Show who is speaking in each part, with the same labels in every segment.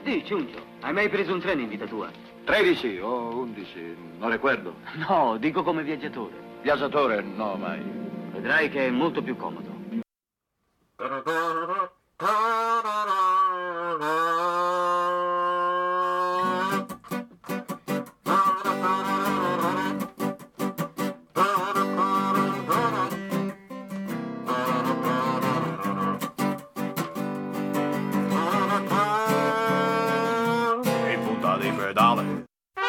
Speaker 1: Sì, Ciuncio. Hai mai preso un treno in vita tua?
Speaker 2: 13 o 11, non ricordo.
Speaker 1: No, dico come viaggiatore.
Speaker 2: Viaggiatore, no, mai.
Speaker 1: Vedrai che è molto più comodo.
Speaker 3: E puntate i pedali.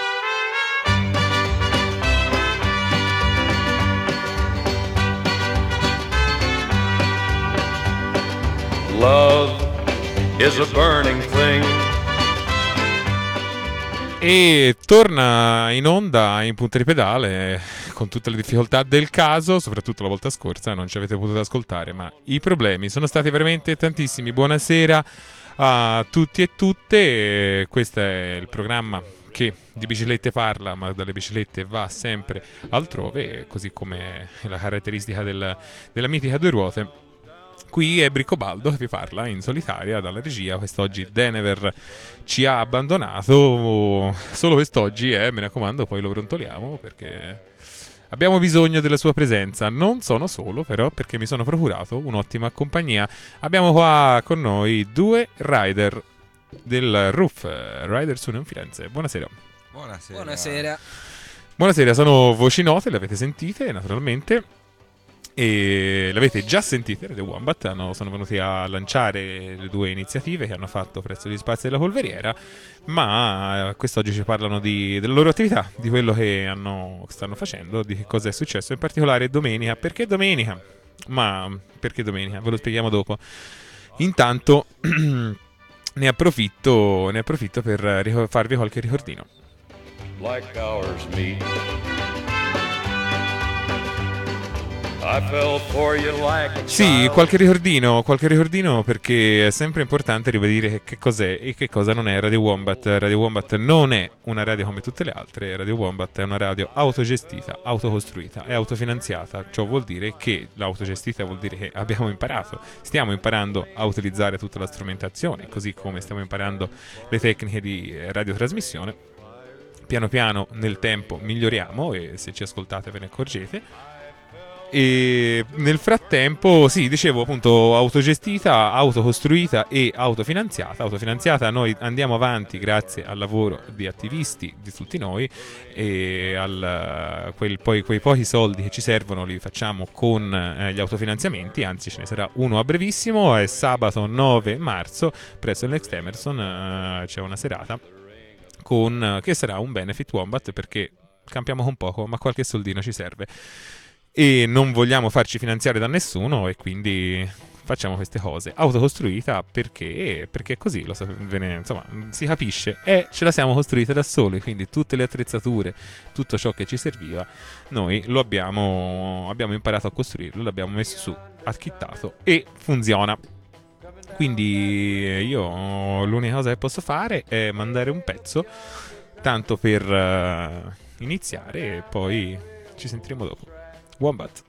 Speaker 4: Love is a burning thing.
Speaker 5: E torna in onda in punta di pedale con tutte le difficoltà del caso, soprattutto la volta scorsa non ci avete potuto ascoltare, ma i problemi sono stati veramente tantissimi. Buonasera a tutti e tutte, questo è il programma che di biciclette parla, ma dalle biciclette va sempre altrove, così come la caratteristica della mitica due ruote. Qui è Bricobaldo che vi parla in solitaria dalla regia. Quest'oggi Denever ci ha abbandonato, solo quest'oggi, mi raccomando, poi lo brontoliamo perché abbiamo bisogno della sua presenza. Non sono solo però, perché mi sono procurato un'ottima compagnia. Abbiamo qua con noi due rider del RUF, Riders Union Firenze. Buonasera.
Speaker 6: Buonasera.
Speaker 5: Buonasera, sono voci note, le avete sentite naturalmente. E l'avete già sentite, Radio Wombat sono venuti a lanciare le due iniziative che hanno fatto presso gli spazi della Polveriera, ma quest'oggi ci parlano della loro attività, di quello che stanno facendo, di che cosa è successo, in particolare domenica. Perché domenica? Ma perché domenica? Ve lo spieghiamo dopo. Intanto ne approfitto per farvi qualche ricordino.
Speaker 4: Like ours meet. I fell for you like a
Speaker 5: Sì,
Speaker 4: child.
Speaker 5: qualche ricordino perché è sempre importante ribadire che cos'è e che cosa non è Radio Wombat. Radio Wombat non è una radio come tutte le altre. Radio Wombat è una radio autogestita, autocostruita e autofinanziata. Ciò vuol dire che l'autogestita vuol dire che stiamo imparando a utilizzare tutta la strumentazione, così come stiamo imparando le tecniche di radiotrasmissione. Piano piano nel tempo miglioriamo e se ci ascoltate ve ne accorgete. E nel frattempo, sì, dicevo appunto, autogestita, autocostruita e autofinanziata. Autofinanziata, noi andiamo avanti grazie al lavoro di attivisti di tutti noi e quei pochi soldi che ci servono li facciamo con gli autofinanziamenti, anzi ce ne sarà uno a brevissimo, è sabato 9 marzo presso il Next Emerson, c'è una serata che sarà un benefit Wombat, perché campiamo con poco ma qualche soldino ci serve. E non vogliamo farci finanziare da nessuno e quindi facciamo queste cose. Autocostruita perché così insomma, si capisce, ce la siamo costruita da soli, quindi tutte le attrezzature, tutto ciò che ci serviva noi lo abbiamo imparato a costruirlo, l'abbiamo messo su, acchittato e funziona. Quindi io l'unica cosa che posso fare è mandare un pezzo tanto per iniziare e poi ci sentiremo dopo. Wombat.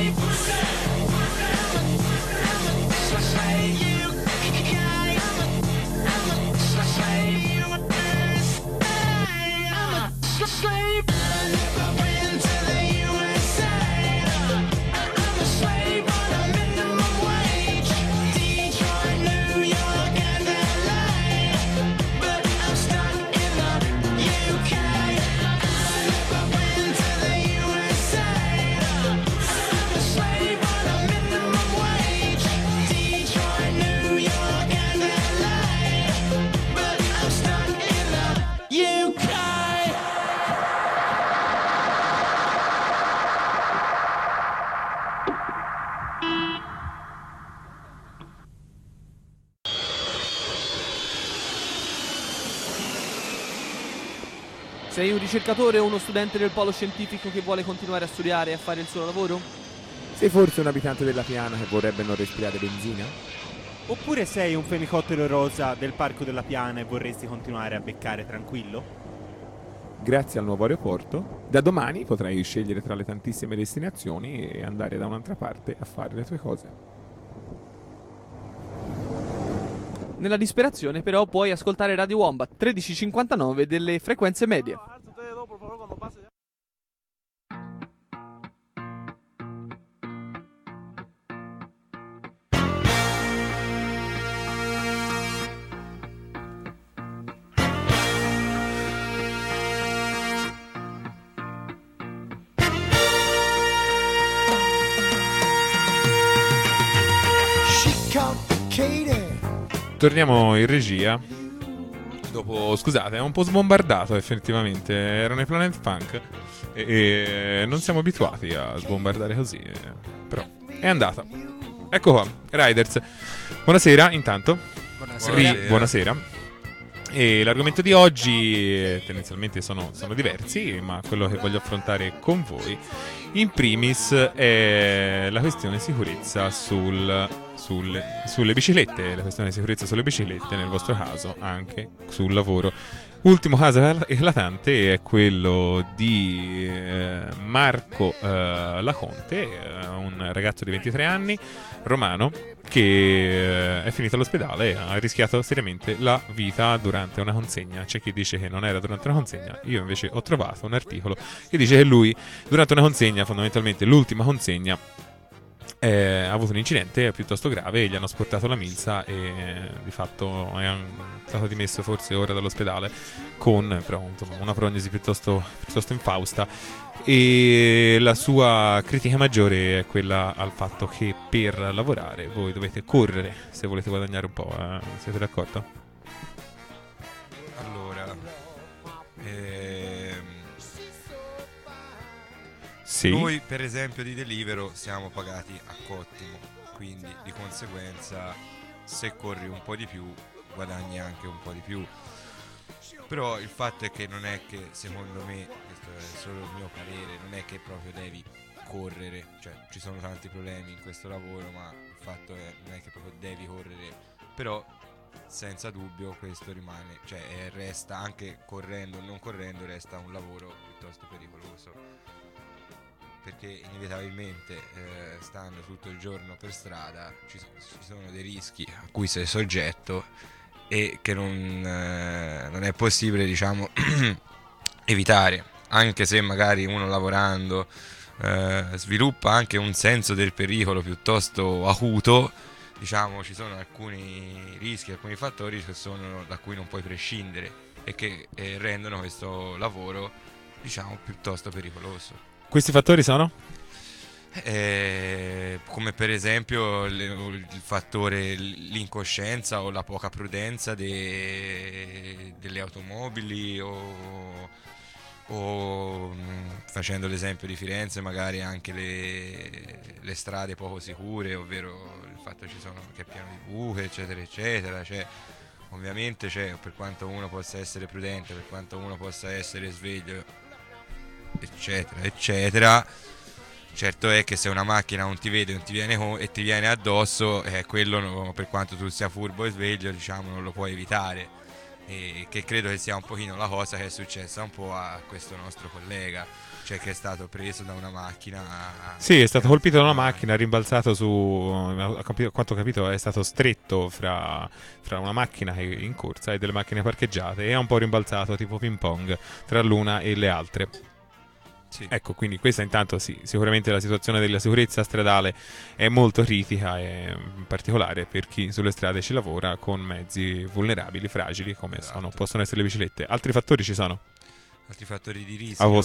Speaker 7: Sei un ricercatore o uno studente del polo scientifico che vuole continuare a studiare e a fare il suo lavoro?
Speaker 8: Sei forse un abitante della Piana che vorrebbe non respirare benzina?
Speaker 9: Oppure sei un fenicottero rosa del Parco della Piana e vorresti continuare a beccare tranquillo?
Speaker 8: Grazie al nuovo aeroporto, da domani potrai scegliere tra le tantissime destinazioni e andare da un'altra parte a fare le tue cose.
Speaker 7: Nella disperazione però puoi ascoltare Radio Wombat 1359 delle frequenze medie.
Speaker 5: Torniamo in regia. Dopo, scusate, è un po' sbombardato effettivamente. Erano i Planet Funk e non siamo abituati a sbombardare così. Però è andata. Ecco qua, Riders. Buonasera, intanto. Buonasera. E l'argomento di oggi tendenzialmente sono diversi, ma quello che voglio affrontare con voi in primis è la questione sicurezza sulle biciclette, la questione di sicurezza sulle biciclette, nel vostro caso anche sul lavoro. Ultimo caso eclatante è quello di Marco Laconte, un ragazzo di 23 anni, romano, che è finito all'ospedale e ha rischiato seriamente la vita durante una consegna. C'è chi dice che non era durante una consegna, io invece ho trovato un articolo che dice che lui durante una consegna, fondamentalmente l'ultima consegna, ha avuto un incidente piuttosto grave e gli hanno sportato la milza e di fatto è stato dimesso forse ora dall'ospedale con però, insomma, una prognosi piuttosto infausta. E la sua critica maggiore è quella al fatto che per lavorare voi dovete correre se volete guadagnare un po'. Siete d'accordo?
Speaker 6: Allora,
Speaker 5: sì.
Speaker 6: Noi per esempio di Deliveroo siamo pagati a cottimo, quindi di conseguenza se corri un po' di più guadagni anche un po' di più. Però il fatto è che non è che, secondo me, questo è solo il mio parere, non è che proprio devi correre, cioè ci sono tanti problemi in questo lavoro, ma il fatto è non è che proprio devi correre, però senza dubbio questo rimane, cioè resta anche correndo o non correndo, resta un lavoro piuttosto pericoloso, perché inevitabilmente stando tutto il giorno per strada ci sono dei rischi a cui sei soggetto e che non è possibile, diciamo, evitare, anche se magari uno lavorando sviluppa anche un senso del pericolo piuttosto acuto. Diciamo, ci sono alcuni rischi, alcuni fattori da cui non puoi prescindere e che rendono questo lavoro, diciamo, piuttosto pericoloso.
Speaker 5: Questi fattori sono?
Speaker 6: Come per esempio il fattore l'incoscienza o la poca prudenza delle automobili o facendo l'esempio di Firenze magari anche le strade poco sicure, ovvero il fatto che è pieno di buche eccetera eccetera. Cioè, ovviamente per quanto uno possa essere prudente, per quanto uno possa essere sveglio eccetera eccetera, certo è che se una macchina non ti vede, non ti viene e ti viene addosso, quello per quanto tu sia furbo e sveglio, diciamo, non lo puoi evitare. e che credo che sia un pochino la cosa che è successa un po' a questo nostro collega, cioè che è stato preso da una macchina.
Speaker 5: Sì, è stato colpito da una macchina, rimbalzato su, a quanto ho capito è stato stretto fra una macchina che è in corsa e delle macchine parcheggiate, e ha un po' rimbalzato tipo ping pong tra l'una e le altre.
Speaker 6: Sì.
Speaker 5: Ecco, quindi questa intanto sì, sicuramente la situazione della sicurezza stradale è molto critica, e in particolare per chi sulle strade ci lavora con mezzi vulnerabili, fragili, come possono essere le biciclette. Altri fattori ci sono?
Speaker 6: Altri fattori di rischio?
Speaker 5: A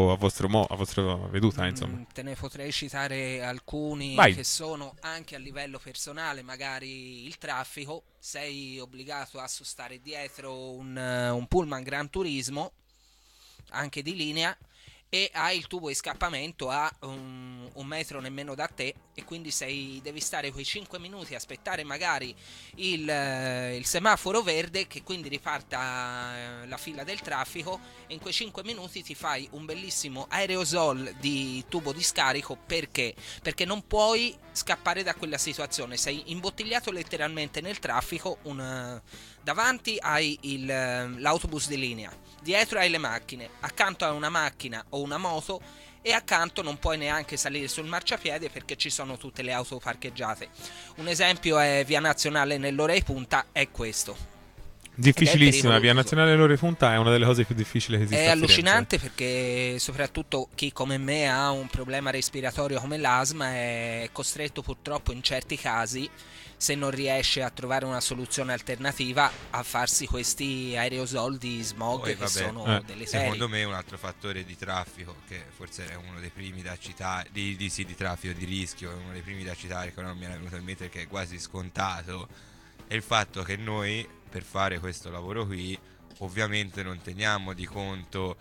Speaker 5: vostra veduta, insomma.
Speaker 10: Te ne potrei citare alcuni.
Speaker 5: Vai.
Speaker 10: Che sono anche a livello personale, magari il traffico, sei obbligato a sostare dietro un pullman Gran Turismo, anche di linea, e hai il tubo di scappamento a un metro nemmeno da te, e quindi devi stare quei 5 minuti a aspettare magari il semaforo verde, che quindi riparta la fila del traffico, e in quei 5 minuti ti fai un bellissimo aerosol di tubo di scarico. Perché non puoi scappare da quella situazione, sei imbottigliato letteralmente nel traffico. Davanti hai l'autobus di linea, dietro hai le macchine, accanto a una macchina o una moto, e accanto non puoi neanche salire sul marciapiede perché ci sono tutte le auto parcheggiate. Un esempio è Via Nazionale nell'ora di punta, è questo.
Speaker 5: Difficilissima, Via Nazionale Lore Punta è una delle cose più difficili che esiste.
Speaker 10: È allucinante, perché soprattutto chi come me ha un problema respiratorio come l'asma è costretto purtroppo in certi casi, se non riesce a trovare una soluzione alternativa, a farsi questi aerosol di smog.
Speaker 6: Poi,
Speaker 10: che sono delle
Speaker 6: secondo me un altro fattore di traffico, che forse è uno dei primi da citare, di traffico, di rischio, è uno dei primi da citare, che non mi era venuto in mente perché è quasi scontato, è il fatto che noi, per fare questo lavoro qui, ovviamente non teniamo di conto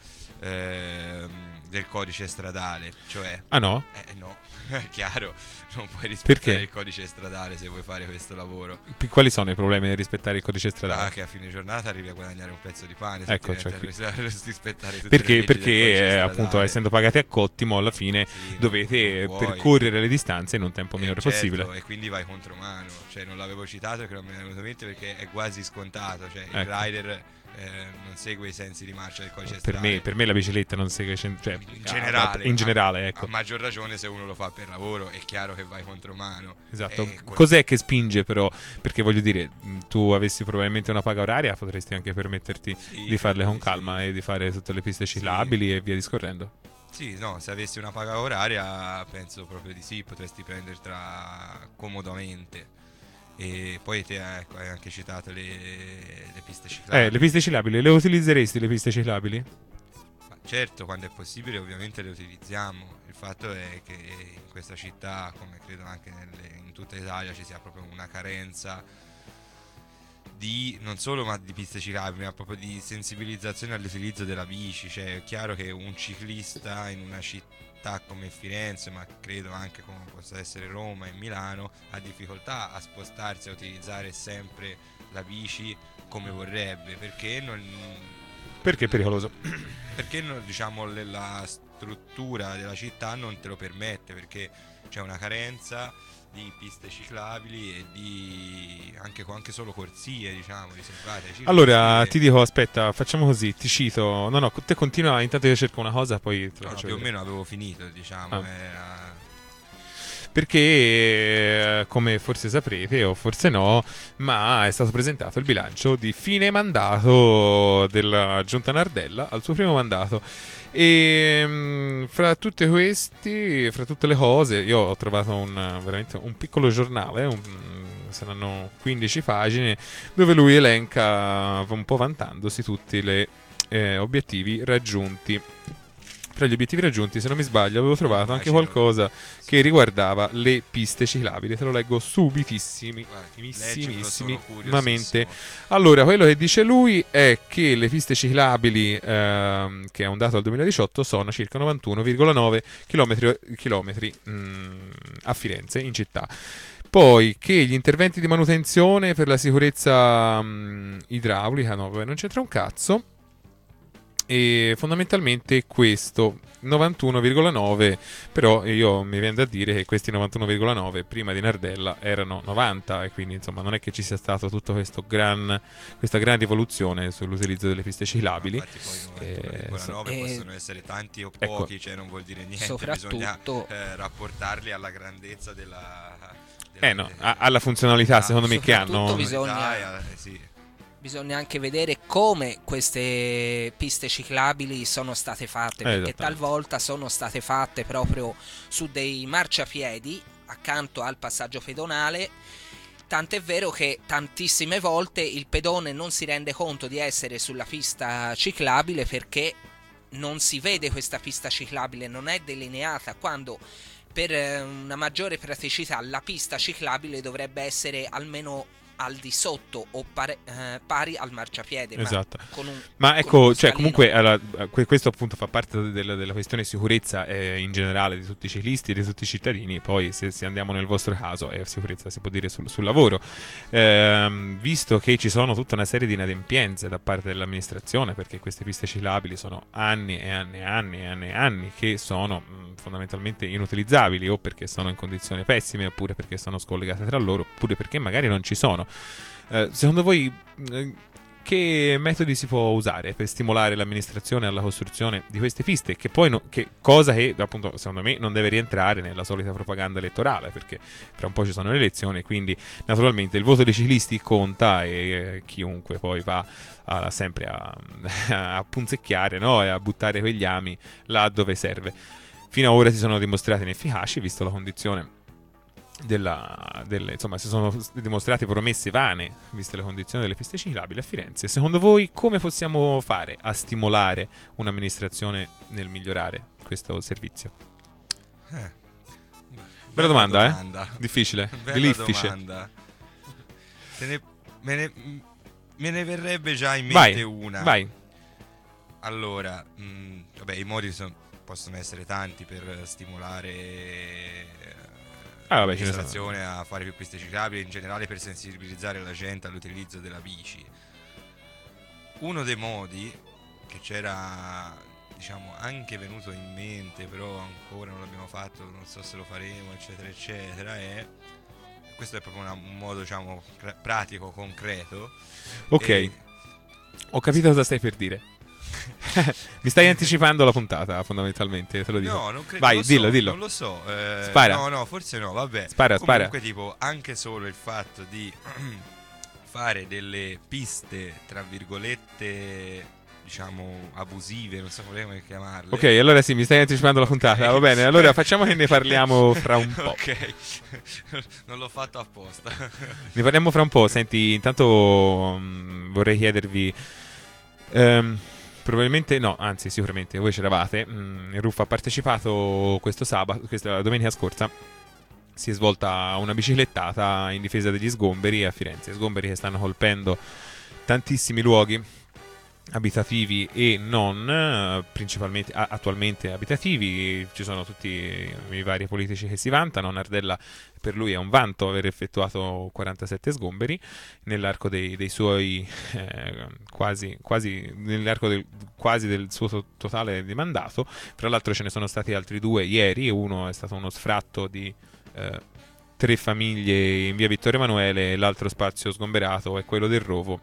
Speaker 6: del codice stradale, cioè
Speaker 5: no?
Speaker 6: No, è chiaro, non puoi rispettare
Speaker 5: Perché?
Speaker 6: il codice stradale se vuoi fare questo lavoro.
Speaker 5: Quali sono i problemi nel rispettare il codice stradale?
Speaker 6: Che a fine giornata arrivi a guadagnare un pezzo di pane,
Speaker 5: ecco,
Speaker 6: se rispettare tutte
Speaker 5: perché
Speaker 6: le leggi del codice
Speaker 5: appunto,
Speaker 6: stradale.
Speaker 5: essendo pagati a cottimo, alla fine dovete percorrere le distanze in un tempo minore possibile,
Speaker 6: e quindi vai contro mano. Cioè, non l'avevo citato perché non me ne è venuto in mente, perché è quasi scontato, cioè il rider non segue i sensi di marcia del codice stradale.
Speaker 5: Per me la bicicletta non segue, cioè, in generale, ecco.
Speaker 6: A maggior ragione se uno lo fa per lavoro, è chiaro che vai contromano.
Speaker 5: Esatto. Cos'è che spinge però? Perché voglio dire, tu avessi probabilmente una paga oraria, potresti anche permetterti di farle con calma e di fare tutte le piste ciclabili e via discorrendo.
Speaker 6: Sì, no, se avessi una paga oraria penso proprio di sì, potresti prendertela comodamente. E poi te hai anche citato le piste ciclabili.
Speaker 5: Le piste ciclabili, le utilizzeresti le piste ciclabili?
Speaker 6: Ma certo, quando è possibile ovviamente le utilizziamo. Il fatto è che in questa città, come credo anche in tutta Italia, ci sia proprio una carenza di non solo di piste ciclabili, ma proprio di sensibilizzazione all'utilizzo della bici. Cioè è chiaro che un ciclista in una città come Firenze, ma credo anche come possa essere Roma e Milano, ha difficoltà a spostarsi, a utilizzare sempre la bici come vorrebbe, perché
Speaker 5: è pericoloso,
Speaker 6: perché diciamo la struttura della città non te lo permette, perché c'è una carenza di piste ciclabili e di anche solo corsie, diciamo, riservate ai ciclisti.
Speaker 5: Allora ti dico, aspetta, facciamo così, ti cito. No, te continua, intanto io cerco una cosa, poi te lo faccio
Speaker 6: più o
Speaker 5: vedere.
Speaker 6: meno avevo finito, diciamo.
Speaker 5: Perché come forse saprete o forse no, ma è stato presentato il bilancio di fine mandato della Giunta Nardella al suo primo mandato. E fra tutte le cose, io ho trovato veramente un piccolo giornale, saranno 15 pagine, dove lui elenca, un po' vantandosi, tutti gli obiettivi raggiunti. Tra gli obiettivi raggiunti, se non mi sbaglio, avevo trovato anche qualcosa che riguardava le piste ciclabili. Te lo leggo subitissimamente. Allora, quello che dice lui è che le piste ciclabili, che è un dato al 2018, sono circa 91,9 chilometri a Firenze, in città. Poi che gli interventi di manutenzione per la sicurezza idraulica, no, non c'entra un cazzo. E fondamentalmente questo 91,9, però io mi viene da dire che questi 91,9 prima di Nardella erano 90, e quindi insomma non è che ci sia stato tutto questa gran rivoluzione sull'utilizzo delle piste ciclabili.
Speaker 6: Infatti poi 91,9 possono essere tanti o pochi, cioè non vuol dire niente, bisogna rapportarli alla grandezza
Speaker 5: alla funzionalità secondo me che hanno.
Speaker 10: Bisogna anche vedere come queste piste ciclabili sono state fatte, perché talvolta sono state fatte proprio su dei marciapiedi accanto al passaggio pedonale, tant'è vero che tantissime volte il pedone non si rende conto di essere sulla pista ciclabile perché non si vede questa pista ciclabile, non è delineata, quando per una maggiore praticità la pista ciclabile dovrebbe essere almeno al di sotto o pari al marciapiede.
Speaker 5: Esatto.
Speaker 10: Ma
Speaker 5: ecco, cioè comunque questo appunto fa parte della questione sicurezza in generale di tutti i ciclisti e di tutti i cittadini. Poi se andiamo nel vostro caso è sicurezza, si può dire sul lavoro, visto che ci sono tutta una serie di inadempienze da parte dell'amministrazione, perché queste piste ciclabili sono anni e anni che sono fondamentalmente inutilizzabili, o perché sono in condizioni pessime, oppure perché sono scollegate tra loro, oppure perché magari non ci sono. Secondo voi che metodi si può usare per stimolare l'amministrazione alla costruzione di queste piste, che poi cosa che appunto secondo me non deve rientrare nella solita propaganda elettorale, perché tra un po' ci sono le elezioni, quindi naturalmente il voto dei ciclisti conta, e chiunque poi va sempre a punzecchiare, no? E a buttare quegli ami là dove serve. Fino ad ora si sono dimostrati inefficaci, visto la condizione insomma, si sono dimostrate promesse vane, viste le condizioni delle piste ciclabili a Firenze. Secondo voi come possiamo fare a un'amministrazione nel migliorare questo servizio? Bella domanda. Difficile.
Speaker 6: Bella domanda. Me ne verrebbe già in mente una.
Speaker 5: Vai.
Speaker 6: Allora, vabbè, i modi possono essere tanti per stimolare l'amministrazione a fare più piste ciclabili, in generale per sensibilizzare la gente all'utilizzo della bici. Uno dei modi che c'era, diciamo, anche venuto in mente, però ancora non l'abbiamo fatto, non so se lo faremo, eccetera eccetera, questo è proprio un modo, diciamo, pratico, concreto.
Speaker 5: Ok, ho capito cosa stai per dire. Mi stai anticipando la puntata, fondamentalmente, te lo dico.
Speaker 6: No, non credo.
Speaker 5: Vai, dillo.
Speaker 6: Non lo so.
Speaker 5: Spara.
Speaker 6: No, forse no, vabbè.
Speaker 5: Spara.
Speaker 6: Comunque, tipo, anche solo il fatto di fare delle piste, tra virgolette, diciamo, abusive, non so come chiamarle.
Speaker 5: Ok, allora sì, mi stai anticipando la puntata, va bene. Allora facciamo che ne parliamo fra un po'.
Speaker 6: Ok, non l'ho fatto apposta.
Speaker 5: Ne parliamo fra un po'. Senti, intanto vorrei chiedervi... probabilmente no, anzi sicuramente voi c'eravate. Il Ruff ha partecipato questa domenica scorsa. Si è svolta una biciclettata in difesa degli sgomberi a Firenze. Sgomberi che stanno colpendo tantissimi luoghi abitativi e non, principalmente attualmente abitativi. Ci sono tutti i vari politici che si vantano. Nardella, per lui è un vanto aver effettuato 47 sgomberi nell'arco dei suoi quasi nell'arco del suo totale di mandato. Tra l'altro ce ne sono stati altri 2 ieri, uno è stato uno sfratto di 3 famiglie in via Vittorio Emanuele, l'altro spazio sgomberato è quello del Rovo.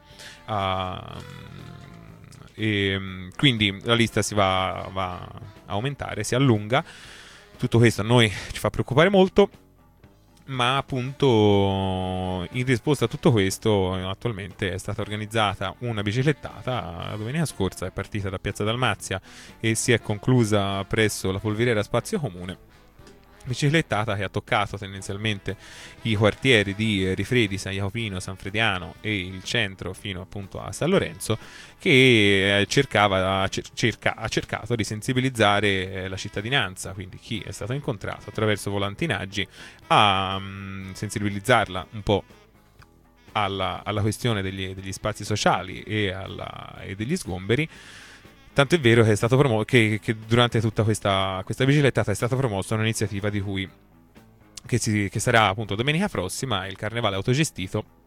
Speaker 5: E quindi la lista si va a aumentare, si allunga. Tutto questo a noi ci fa preoccupare molto, ma appunto in risposta a tutto questo attualmente è stata organizzata una biciclettata. La domenica scorsa è partita da Piazza Dalmazia e si è conclusa presso la polveriera Spazio Comune. Biciclettata che ha toccato tendenzialmente i quartieri di Rifredi, San Jacopino, San Frediano e il centro fino appunto a San Lorenzo, che ha cercato di sensibilizzare la cittadinanza, quindi chi è stato incontrato attraverso volantinaggi, a sensibilizzarla un po' alla questione degli spazi sociali e degli sgomberi. Tanto è vero che è stato che durante tutta questa biciclettata è stata promossa un'iniziativa che sarà appunto domenica prossima, il carnevale autogestito,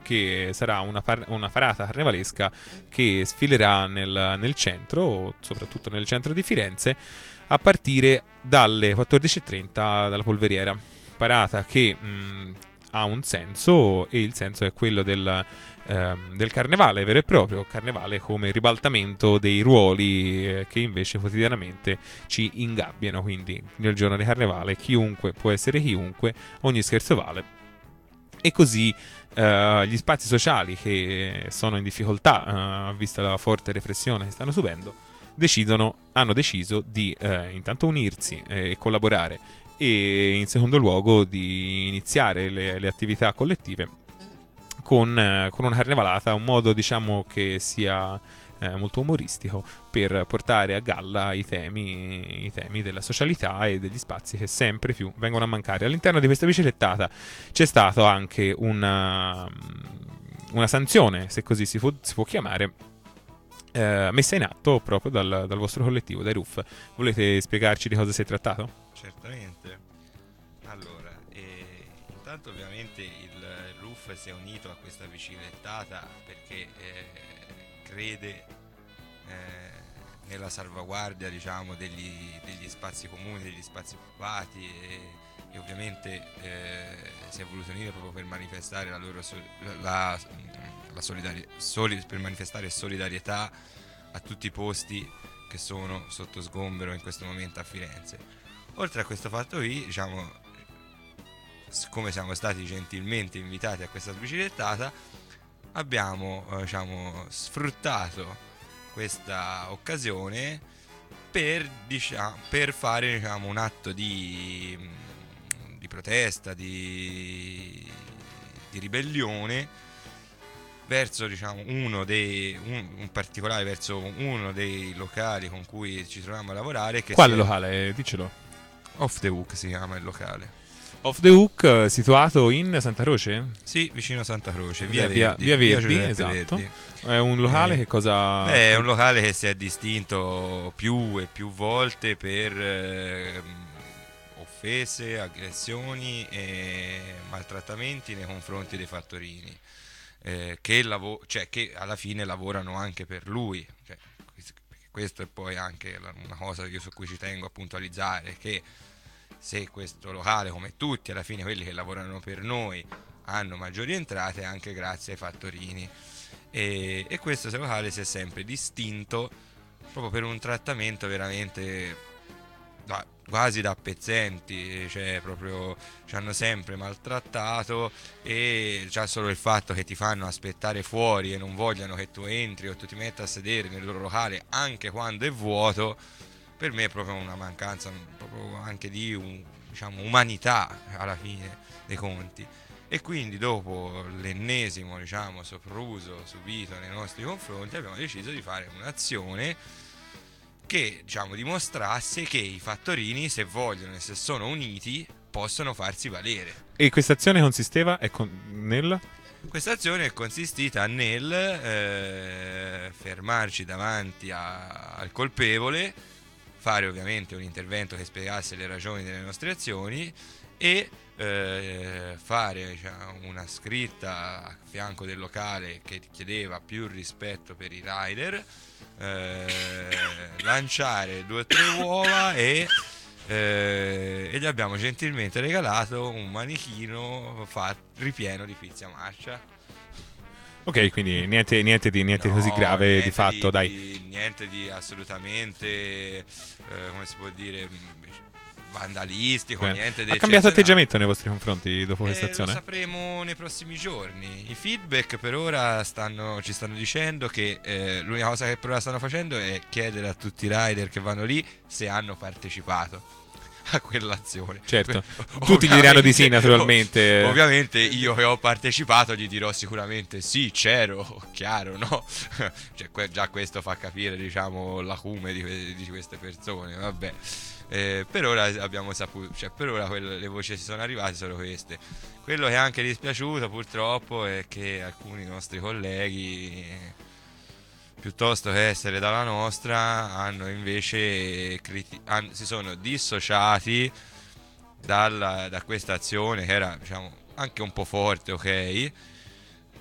Speaker 5: che sarà una parata carnevalesca che sfilerà nel centro, soprattutto nel centro di Firenze, a partire dalle 14:30 dalla Polveriera. Parata che ha un senso, e il senso è quello del carnevale vero e proprio, carnevale come ribaltamento dei ruoli che invece quotidianamente ci ingabbiano. Quindi nel giorno di carnevale chiunque può essere chiunque, ogni scherzo vale, e così gli spazi sociali che sono in difficoltà vista la forte repressione che stanno subendo hanno deciso di intanto unirsi e collaborare, e in secondo luogo di iniziare le attività collettive con una carnevalata, un modo diciamo che sia molto umoristico per portare a galla i temi della socialità e degli spazi che sempre più vengono a mancare. All'interno di questa biciclettata c'è stato anche una sanzione, se così si può chiamare, messa in atto proprio dal vostro collettivo, dai RUF. Volete spiegarci di cosa si è trattato?
Speaker 6: Certamente. Allora, intanto ovviamente il RUF si è unito a questa biciclettata perché crede nella salvaguardia, diciamo, degli spazi comuni, degli spazi occupati, e ovviamente si è voluto unire proprio per manifestare la loro per manifestare solidarietà a tutti i posti che sono sotto sgombero in questo momento a Firenze. Oltre a questo fatto qui, diciamo, siccome siamo stati gentilmente invitati a questa biciclettata, abbiamo sfruttato questa occasione per fare, diciamo, un atto di protesta, di ribellione verso, diciamo, un particolare, verso uno dei locali con cui ci troviamo a lavorare.
Speaker 5: Quale locale? Dicelo.
Speaker 6: Off the Hook si chiama il locale.
Speaker 5: Off the Hook, situato in Santa Croce?
Speaker 6: Sì, vicino a Santa Croce,
Speaker 5: via Verdi, esatto.
Speaker 6: Verdi.
Speaker 5: È un locale che cosa...
Speaker 6: È un locale che si è distinto più e più volte per offese, aggressioni e maltrattamenti nei confronti dei fattorini, che alla fine lavorano anche per lui. Cioè, questo è poi anche una cosa su cui ci tengo a puntualizzare, che se questo locale, come tutti alla fine quelli che lavorano per noi, hanno maggiori entrate anche grazie ai fattorini, e questo locale si è sempre distinto proprio per un trattamento veramente quasi da pezzenti, cioè proprio ci hanno sempre maltrattato, e già solo il fatto che ti fanno aspettare fuori e non vogliano che tu entri o tu ti metta a sedere nel loro locale anche quando è vuoto, per me è proprio una mancanza proprio anche di diciamo, umanità alla fine dei conti. E quindi dopo l'ennesimo, diciamo, sopruso subito nei nostri confronti, abbiamo deciso di fare un'azione che, diciamo, dimostrasse che i fattorini, se vogliono e se sono uniti, possono farsi valere.
Speaker 5: E questa azione consisteva
Speaker 6: Questa azione è consistita nel fermarci davanti al colpevole, fare ovviamente un intervento che spiegasse le ragioni delle nostre azioni e fare, diciamo, una scritta a fianco del locale che chiedeva più rispetto per i rider, lanciare 2 o 3 uova e gli abbiamo gentilmente regalato un manichino ripieno di pizza marcia.
Speaker 5: Ok, quindi niente così grave
Speaker 6: niente
Speaker 5: di fatto, dai.
Speaker 6: Niente di assolutamente, come si può dire, vandalistico, niente di
Speaker 5: Ha cambiato atteggiamento nei vostri confronti dopo questa azione?
Speaker 6: Lo sapremo nei prossimi giorni. I feedback per ora ci stanno dicendo che l'unica cosa che per ora stanno facendo è chiedere a tutti i rider che vanno lì se hanno partecipato a quell'azione.
Speaker 5: Certo, tutti gli diranno di sì, naturalmente.
Speaker 6: Ovviamente io che ho partecipato gli dirò sicuramente sì, c'ero, chiaro, no? Cioè, già questo fa capire, diciamo, l'acume di queste persone, vabbè. Per ora abbiamo saputo, cioè per ora le voci che ci sono arrivate sono queste. Quello che è anche dispiaciuto purtroppo è che alcuni nostri colleghi, piuttosto che essere dalla nostra, hanno invece si sono dissociati da questa azione che era, diciamo, anche un po' forte, ok,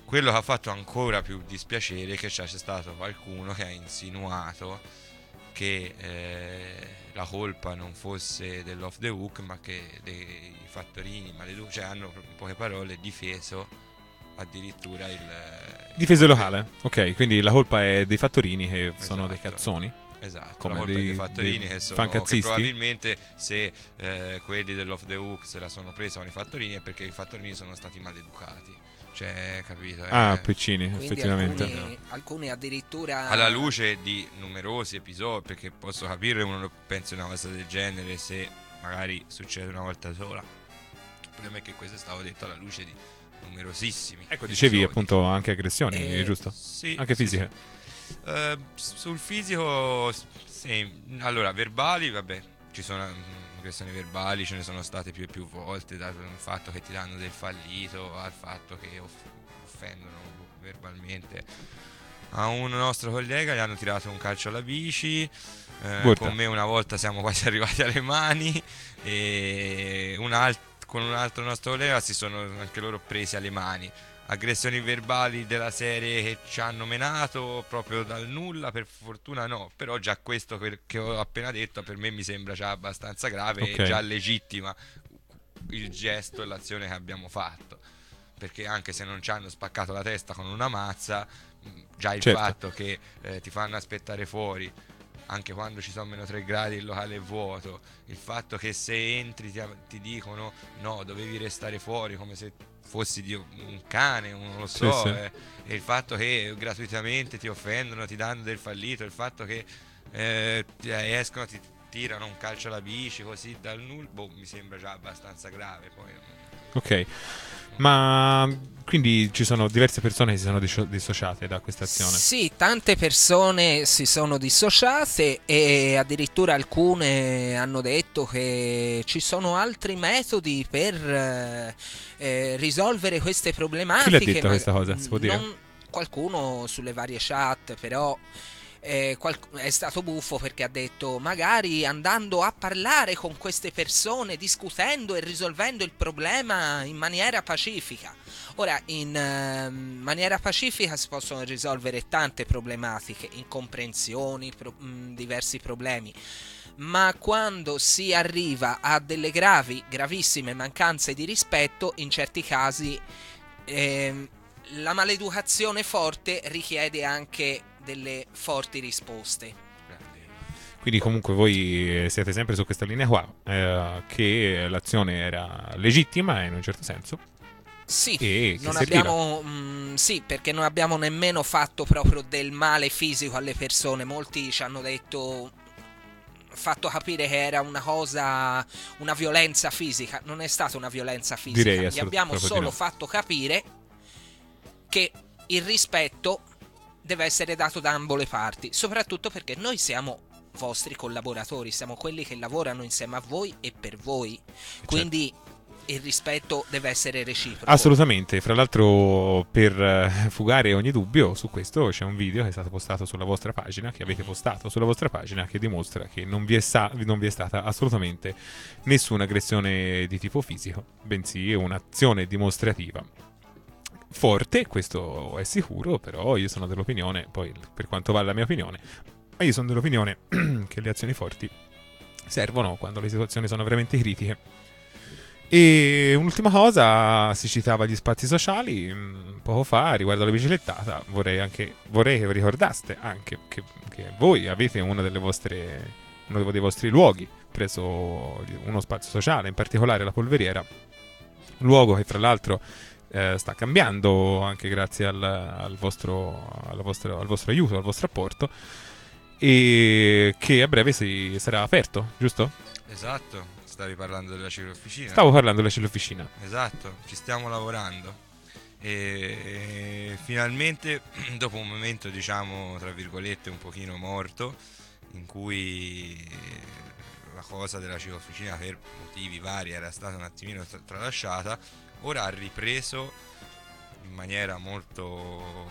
Speaker 6: quello che ha fatto ancora più dispiacere è che c'è stato qualcuno che ha insinuato che la colpa non fosse dell'Off the Hook, ma che dei fattorini maleducati, cioè hanno in poche parole difeso addirittura
Speaker 5: difesa locale. Ok, quindi la colpa è dei fattorini che sono dei
Speaker 6: Esatto.
Speaker 5: cazzoni.
Speaker 6: Esatto,
Speaker 5: Come
Speaker 6: la colpa
Speaker 5: dei-
Speaker 6: dei fattorini
Speaker 5: dei
Speaker 6: che, sono, che
Speaker 5: fancazzisti?
Speaker 6: probabilmente se quelli dell'Off the Hook se la sono presa con i fattorini è perché i fattorini sono stati maleducati. Cioè, capito?
Speaker 5: Ah, piccini,
Speaker 10: Quindi
Speaker 5: effettivamente.
Speaker 10: alcuni addirittura
Speaker 6: Alla luce di numerosi episodi, perché posso capire uno non pensi una cosa del genere se magari succede una volta sola. Il problema è che questo è stato detto alla luce di numerosissimi.
Speaker 5: Ecco, dicevi
Speaker 6: episodi.
Speaker 5: appunto anche aggressioni, giusto?
Speaker 6: Sì,
Speaker 5: Anche
Speaker 6: sì,
Speaker 5: fisiche.
Speaker 6: sì. Sul fisico, sì. Allora, verbali, vabbè, ci sono aggressioni verbali, ce ne sono state più e più volte, dal fatto che ti danno del fallito al fatto che offendono verbalmente. A un nostro collega gli hanno tirato un calcio alla bici,
Speaker 5: Borta.
Speaker 6: con me una volta siamo quasi arrivati alle mani, e con un altro nostro collega si sono anche loro presi alle mani. Aggressioni verbali della serie che ci hanno menato proprio dal nulla, per fortuna no, però già questo che ho appena detto per me mi sembra già abbastanza grave
Speaker 5: Ok.
Speaker 6: e già legittima il gesto e l'azione che abbiamo fatto, perché anche se non ci hanno spaccato la testa con una mazza, già il
Speaker 5: Certo.
Speaker 6: fatto che ti fanno aspettare fuori anche quando ci sono meno 3 gradi, il locale è vuoto, il fatto che se entri ti dicono no, dovevi restare fuori come se fossi un cane, non lo so,
Speaker 5: Sì, sì.
Speaker 6: e il fatto che gratuitamente ti offendono, ti danno del fallito, il fatto che escono, ti tirano un calcio alla bici così dal nulla, mi sembra già abbastanza grave. Poi
Speaker 5: Ok, ma quindi ci sono diverse persone che si sono dissociate da questa azione.
Speaker 10: Sì, tante persone si sono dissociate e addirittura alcune hanno detto che ci sono altri metodi per risolvere queste problematiche.
Speaker 5: Chi l'ha detto questa cosa? Si può dire?
Speaker 10: Qualcuno sulle varie chat, però è stato buffo perché ha detto magari andando a parlare con queste persone, discutendo e risolvendo il problema in maniera pacifica. Ora, in maniera pacifica si possono risolvere tante problematiche, incomprensioni, diversi problemi, ma quando si arriva a delle gravissime mancanze di rispetto, in certi casi la maleducazione forte richiede anche delle forti risposte.
Speaker 5: Quindi comunque voi siete sempre su questa linea qua, che l'azione era legittima in un certo senso.
Speaker 10: Sì,
Speaker 5: e che
Speaker 10: non
Speaker 5: serviva.
Speaker 10: abbiamo, sì, perché non abbiamo nemmeno fatto proprio del male fisico alle persone. Molti ci hanno detto, fatto capire che era una cosa, una violenza fisica. Non è stata una violenza fisica.
Speaker 5: Direi
Speaker 10: Gli abbiamo
Speaker 5: proprio di
Speaker 10: solo
Speaker 5: no.
Speaker 10: fatto capire che il rispetto deve essere dato da ambo le parti, soprattutto perché noi siamo vostri collaboratori, siamo quelli che lavorano insieme a voi e per voi. Quindi il rispetto deve essere reciproco.
Speaker 5: Assolutamente, fra l'altro per fugare ogni dubbio su questo c'è un video che è stato postato sulla vostra pagina, che avete postato sulla vostra pagina, che dimostra che non vi è stata assolutamente nessuna aggressione di tipo fisico, bensì un'azione dimostrativa forte, questo è sicuro, però io sono dell'opinione, poi per quanto vale la mia opinione, ma io sono dell'opinione che le azioni forti servono quando le situazioni sono veramente critiche. E un'ultima cosa, si citava gli spazi sociali poco fa riguardo alla biciclettata. Vorrei che ricordaste anche che voi avete uno dei vostri luoghi preso uno spazio sociale, in particolare la Polveriera, luogo che tra l'altro sta cambiando anche grazie al vostro aiuto, al vostro apporto, e che a breve sarà aperto, giusto?
Speaker 6: Esatto. Stavi parlando della ciclofficina?
Speaker 5: Stavo parlando della ciclofficina.
Speaker 6: Esatto, ci stiamo lavorando e finalmente dopo un momento, diciamo, tra virgolette, un pochino morto, in cui la cosa della ciclofficina per motivi vari era stata un attimino tralasciata, ora ha ripreso in maniera molto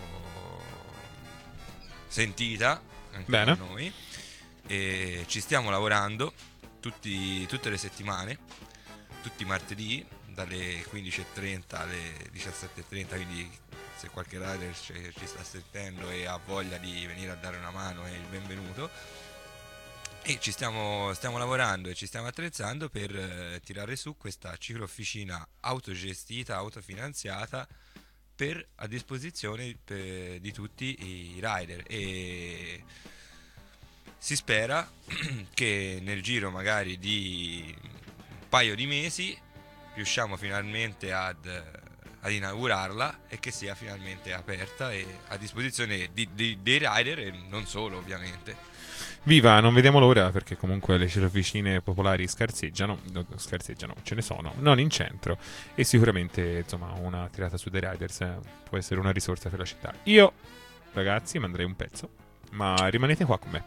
Speaker 6: sentita anche da noi, e ci stiamo lavorando tutte le settimane, tutti i martedì dalle 15:30 alle 17:30, quindi se qualche rider ci sta sentendo e ha voglia di venire a dare una mano, è il benvenuto. E ci stiamo lavorando e ci stiamo attrezzando per tirare su questa ciclofficina autogestita, autofinanziata, a disposizione di tutti i rider, e si spera che nel giro magari di un paio di mesi riusciamo finalmente ad inaugurarla e che sia finalmente aperta e a disposizione dei rider, e non solo, ovviamente.
Speaker 5: Viva, non vediamo l'ora, perché comunque le ciclofficine popolari scarseggiano, ce ne sono, non in centro, e sicuramente insomma una tirata su dei riders può essere una risorsa per la città. Io, ragazzi, manderei un pezzo, ma rimanete qua con me.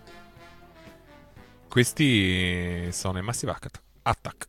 Speaker 5: Questi sono i Massive Attack.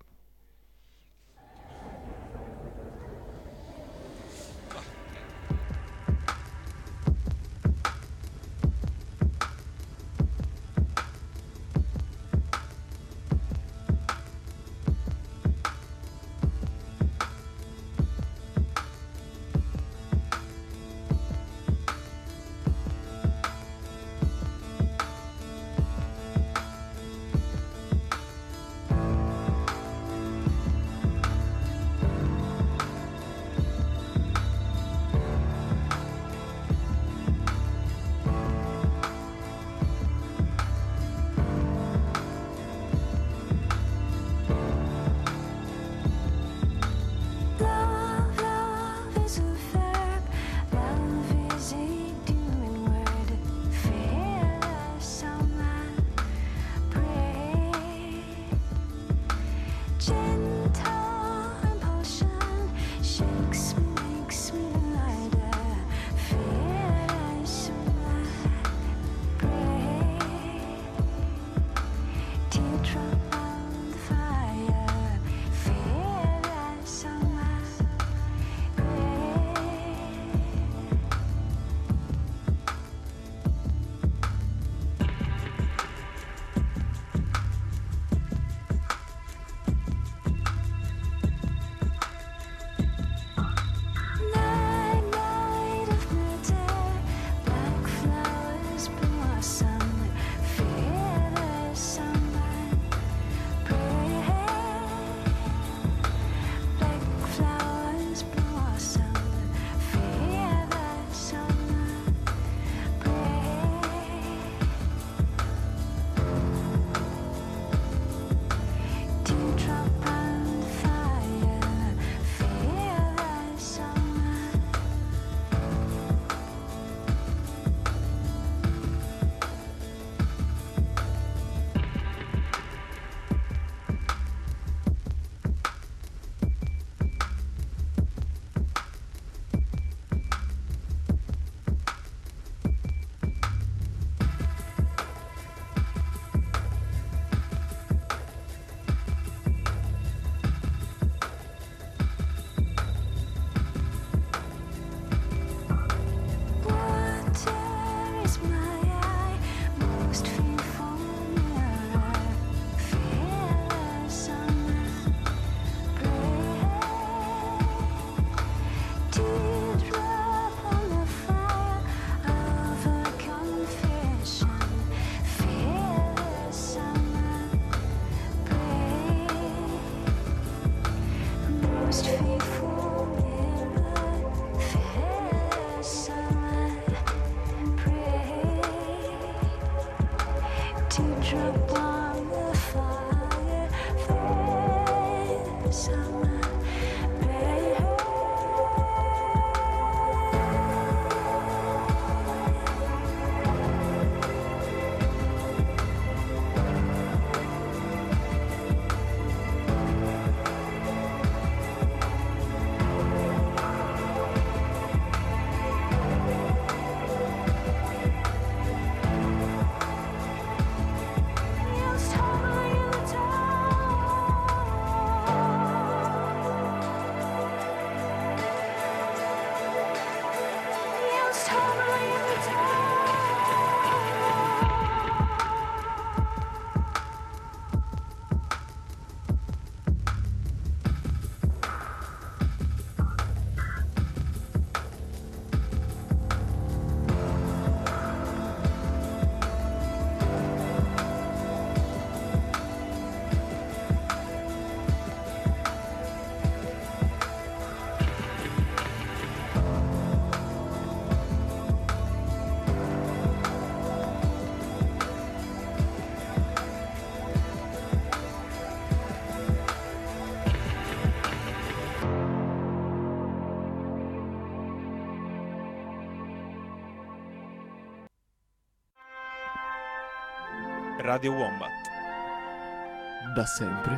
Speaker 9: Radio Wombat.
Speaker 7: Da sempre.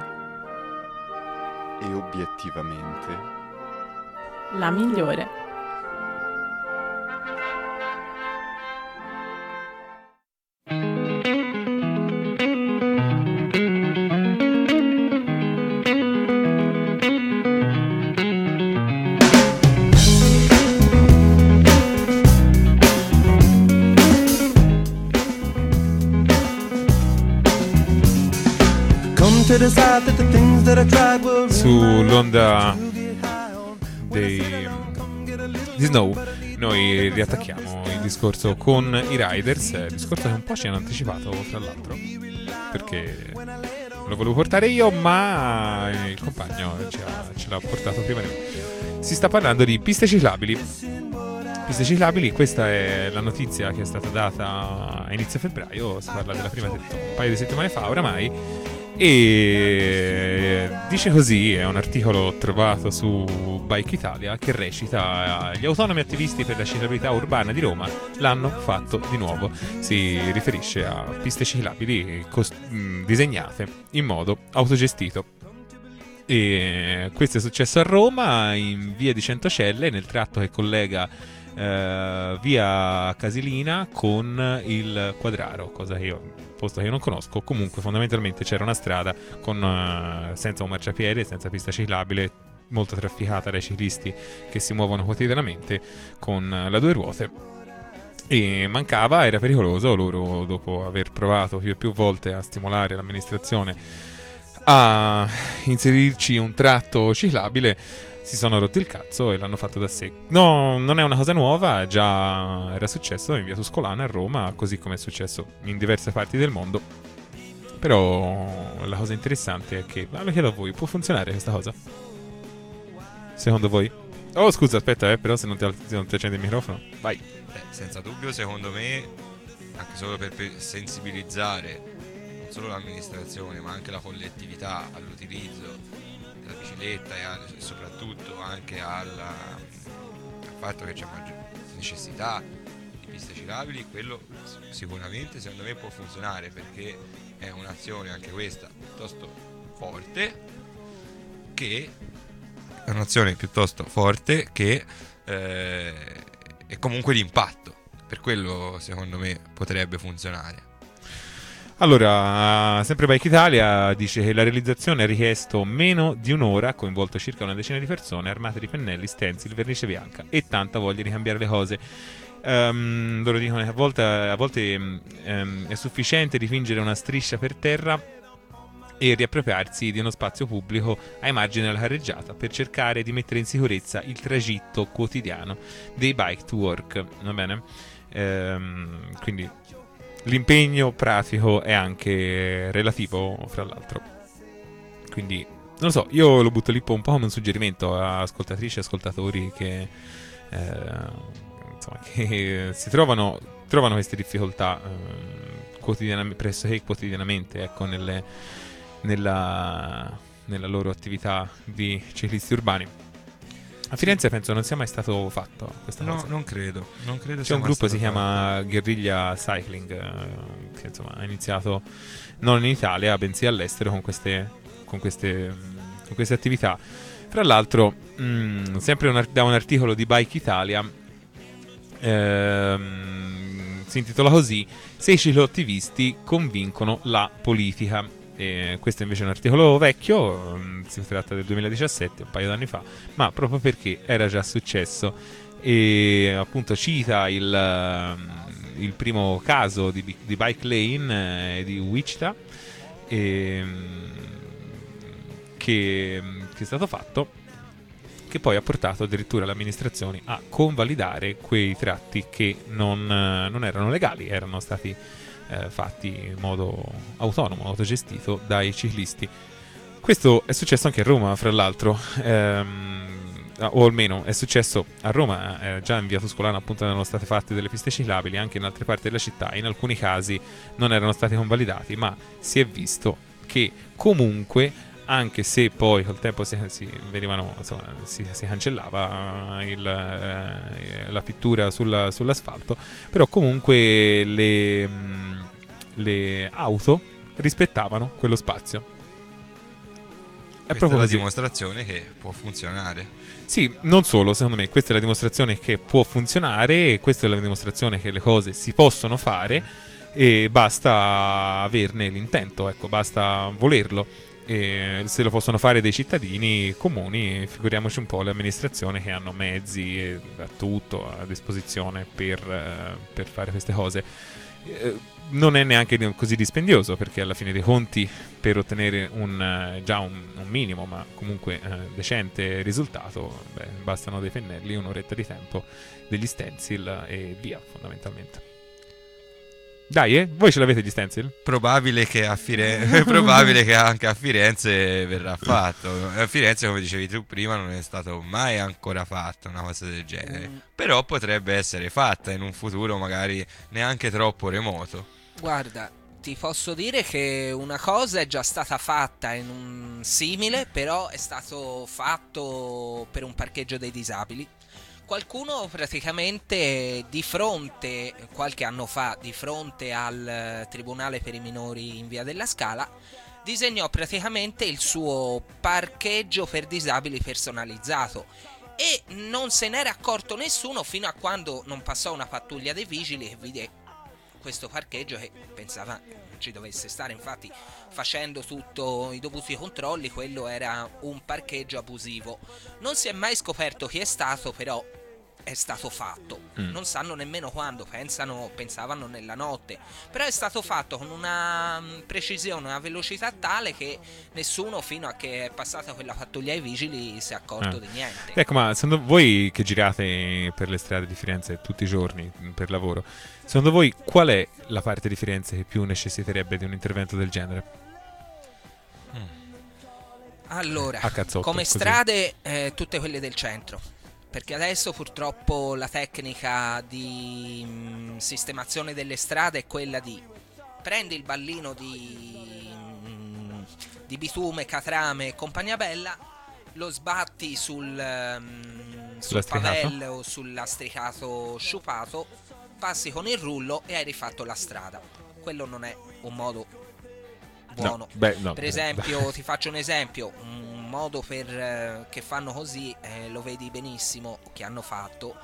Speaker 11: E obiettivamente
Speaker 12: la migliore.
Speaker 5: Sull'onda di Snow noi riattacchiamo il discorso con i Riders, discorso che un po' ci hanno anticipato tra l'altro, perché lo volevo portare io ma il compagno ce l'ha portato prima di me. Si sta parlando di piste ciclabili. Piste ciclabili, questa è la notizia che è stata data a inizio febbraio, si parla della prima un paio di settimane fa oramai. E dice così, è un articolo trovato su Bike Italia che recita: gli autonomi attivisti per la ciclabilità urbana di Roma l'hanno fatto di nuovo. Si riferisce a piste ciclabili disegnate in modo autogestito. E questo è successo a Roma in via di Centocelle, nel tratto che collega via Casilina con il Quadraro, cosa che io posto che io non conosco. Comunque fondamentalmente c'era una strada con senza un marciapiede, senza pista ciclabile, molto trafficata dai ciclisti che si muovono quotidianamente con la due ruote, e mancava, era pericoloso. Loro, dopo aver provato più e più volte a stimolare l'amministrazione a inserirci un tratto ciclabile, si sono rotti il cazzo e l'hanno fatto da sé. No, non è una cosa nuova, già era successo in via Tuscolana a Roma, così come è successo in diverse parti del mondo. Però la cosa interessante è che, lo chiedo a voi, può funzionare questa cosa? Secondo voi? Oh, scusa, aspetta, però se non ti accendi il microfono, vai.
Speaker 6: Senza dubbio, secondo me, anche solo per sensibilizzare non solo l'amministrazione ma anche la collettività all'utilizzo della bicicletta e soprattutto anche al fatto che c'è maggior necessità di piste ciclabili, quello sicuramente secondo me può funzionare, perché è un'azione anche questa piuttosto forte, che è un'azione piuttosto forte che è comunque d'impatto, per quello secondo me potrebbe funzionare.
Speaker 5: Allora, sempre Bike Italia dice che la realizzazione ha richiesto meno di un'ora, ha coinvolto circa una decina di persone armate di pennelli, stencil, vernice bianca e tanta voglia di cambiare le cose. Loro dicono che a volte è sufficiente dipingere una striscia per terra e riappropriarsi di uno spazio pubblico ai margini della carreggiata per cercare di mettere in sicurezza il tragitto quotidiano dei bike to work, va bene? Quindi l'impegno pratico è anche relativo, fra l'altro. Quindi, non lo so, io lo butto lì un po' come un suggerimento a ascoltatrici e ascoltatori che, insomma, che si trovano queste difficoltà pressoché quotidianamente, ecco, nella loro attività di ciclisti urbani. A Firenze penso non sia mai stato fatto questa cosa.
Speaker 6: Non credo.
Speaker 5: C'è un gruppo, si chiama Guerriglia Cycling, che insomma ha iniziato non in Italia bensì all'estero con queste attività. Fra l'altro sempre da un articolo di Bike Italia, si intitola così: 6 cicloattivisti convincono la politica. Questo invece è un articolo vecchio, si tratta del 2017, un paio d'anni fa, ma proprio perché era già successo, e appunto cita il primo caso di Bike Lane di Wichita, che è stato fatto, che poi ha portato addirittura l'amministrazione a convalidare quei tratti che non erano legali, erano stati fatti in modo autonomo, autogestito dai ciclisti. Questo è successo anche a Roma, fra l'altro, o almeno è successo a Roma, già in via Tuscolana appunto erano state fatte delle piste ciclabili, anche in altre parti della città, in alcuni casi non erano stati convalidati, ma si è visto che comunque, anche se poi col tempo si cancellava la pittura sull'asfalto, però comunque le auto rispettavano quello spazio.
Speaker 6: Questa è la dimostrazione che può funzionare.
Speaker 5: Sì, non solo, secondo me questa è la dimostrazione che può funzionare, e questa è la dimostrazione che le cose si possono fare e basta averne l'intento, ecco, basta volerlo. E se lo possono fare dei cittadini comuni, figuriamoci un po' le amministrazioni che hanno mezzi e tutto a disposizione per fare queste cose. Non è neanche così dispendioso, perché alla fine dei conti, per ottenere già un minimo ma comunque decente risultato, bastano dei pennelli, un'oretta di tempo, degli stencil e via, fondamentalmente. Dai, voi ce l'avete gli stencil?
Speaker 6: Probabile che probabile che anche a Firenze verrà fatto. A Firenze, come dicevi tu prima, non è stato mai ancora fatta una cosa del genere. Però potrebbe essere fatta in un futuro magari neanche troppo remoto.
Speaker 10: Guarda, ti posso dire che una cosa è già stata fatta in un simile, però è stato fatto per un parcheggio dei disabili. Qualcuno praticamente qualche anno fa, di fronte al Tribunale per i minori in Via della Scala, disegnò praticamente il suo parcheggio per disabili personalizzato, e non se n'era accorto nessuno fino a quando non passò una pattuglia dei vigili che vide questo parcheggio, che pensava ci dovesse stare. Infatti, facendo tutti i dovuti controlli, quello era un parcheggio abusivo. Non si è mai scoperto chi è stato, però è stato fatto. Non sanno nemmeno quando, pensavano nella notte, però è stato fatto con una precisione, una velocità tale che nessuno, fino a che è passata quella pattuglia ai vigili, si è accorto di niente.
Speaker 5: Ecco, ma secondo voi che girate per le strade di Firenze tutti i giorni per lavoro, secondo voi qual è la parte di Firenze che più necessiterebbe di un intervento del genere?
Speaker 10: Allora,
Speaker 5: A cazzotto,
Speaker 10: come
Speaker 5: così.
Speaker 10: strade, tutte quelle del centro, perché adesso purtroppo la tecnica di sistemazione delle strade è quella di prendi il ballino di bitume, catrame e compagnia bella, lo sbatti sul pavello o sul lastricato sciupato, passi con il rullo e hai rifatto la strada. Quello non è un modo buono.
Speaker 5: No,
Speaker 10: per esempio, ti faccio un esempio, un modo che fanno così, lo vedi benissimo che hanno fatto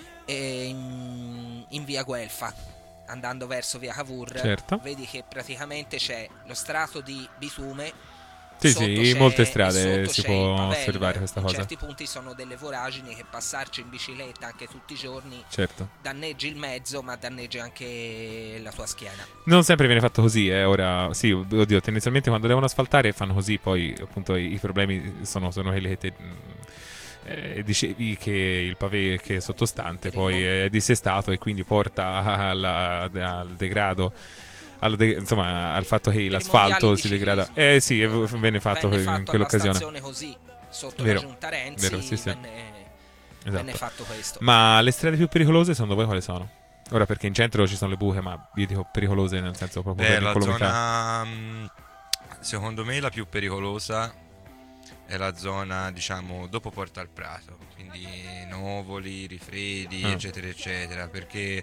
Speaker 10: in via Guelfa, andando verso via Cavour.
Speaker 5: Certo.
Speaker 10: Vedi che praticamente c'è lo strato di bitume.
Speaker 5: Sì, in molte strade si
Speaker 10: c'è il
Speaker 5: può
Speaker 10: pavello.
Speaker 5: osservare questa cosa.
Speaker 10: In certi punti sono delle voragini che passarci in bicicletta anche tutti i giorni,
Speaker 5: Certo.
Speaker 10: danneggi il mezzo, ma danneggi anche la tua schiena.
Speaker 5: Non sempre viene fatto così, ora sì, oddio, tendenzialmente quando devono asfaltare fanno così, poi appunto i problemi sono quelli che dicevi, che il pavé che è sottostante poi è dissestato e quindi porta al degrado, insomma al fatto che l'asfalto si degrada. Sì, venne fatto in quell'occasione.
Speaker 10: Stazione così, sotto
Speaker 5: Vero,
Speaker 10: la giunta Renzi,
Speaker 5: vero, sì.
Speaker 10: venne fatto questo.
Speaker 5: Ma le strade più pericolose secondo voi quali sono? Ora, perché in centro ci sono le buche, ma io dico pericolose nel senso proprio per
Speaker 6: la
Speaker 5: l'incolumità.
Speaker 6: zona, secondo me la più pericolosa è la zona, diciamo, dopo Porta al Prato, quindi Novoli, Rifredi, eccetera eccetera, perché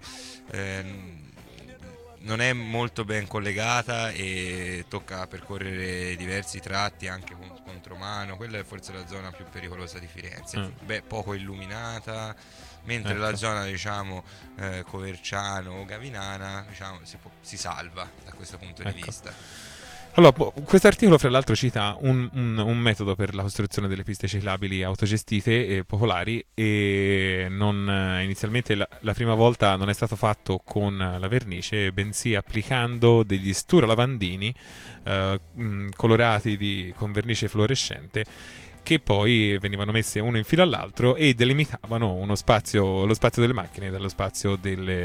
Speaker 6: non è molto ben collegata e tocca percorrere diversi tratti anche con contromano. Quella è forse la zona più pericolosa di Firenze. Poco illuminata, mentre la zona, diciamo, Coverciano o Gavinana, diciamo, si salva da questo punto di vista.
Speaker 5: Allora, questo articolo fra l'altro cita un metodo per la costruzione delle piste ciclabili autogestite e popolari, e inizialmente la prima volta non è stato fatto con la vernice, bensì applicando degli sturalavandini colorati con vernice fluorescente, che poi venivano messe uno in fila all'altro e delimitavano lo spazio delle macchine dallo spazio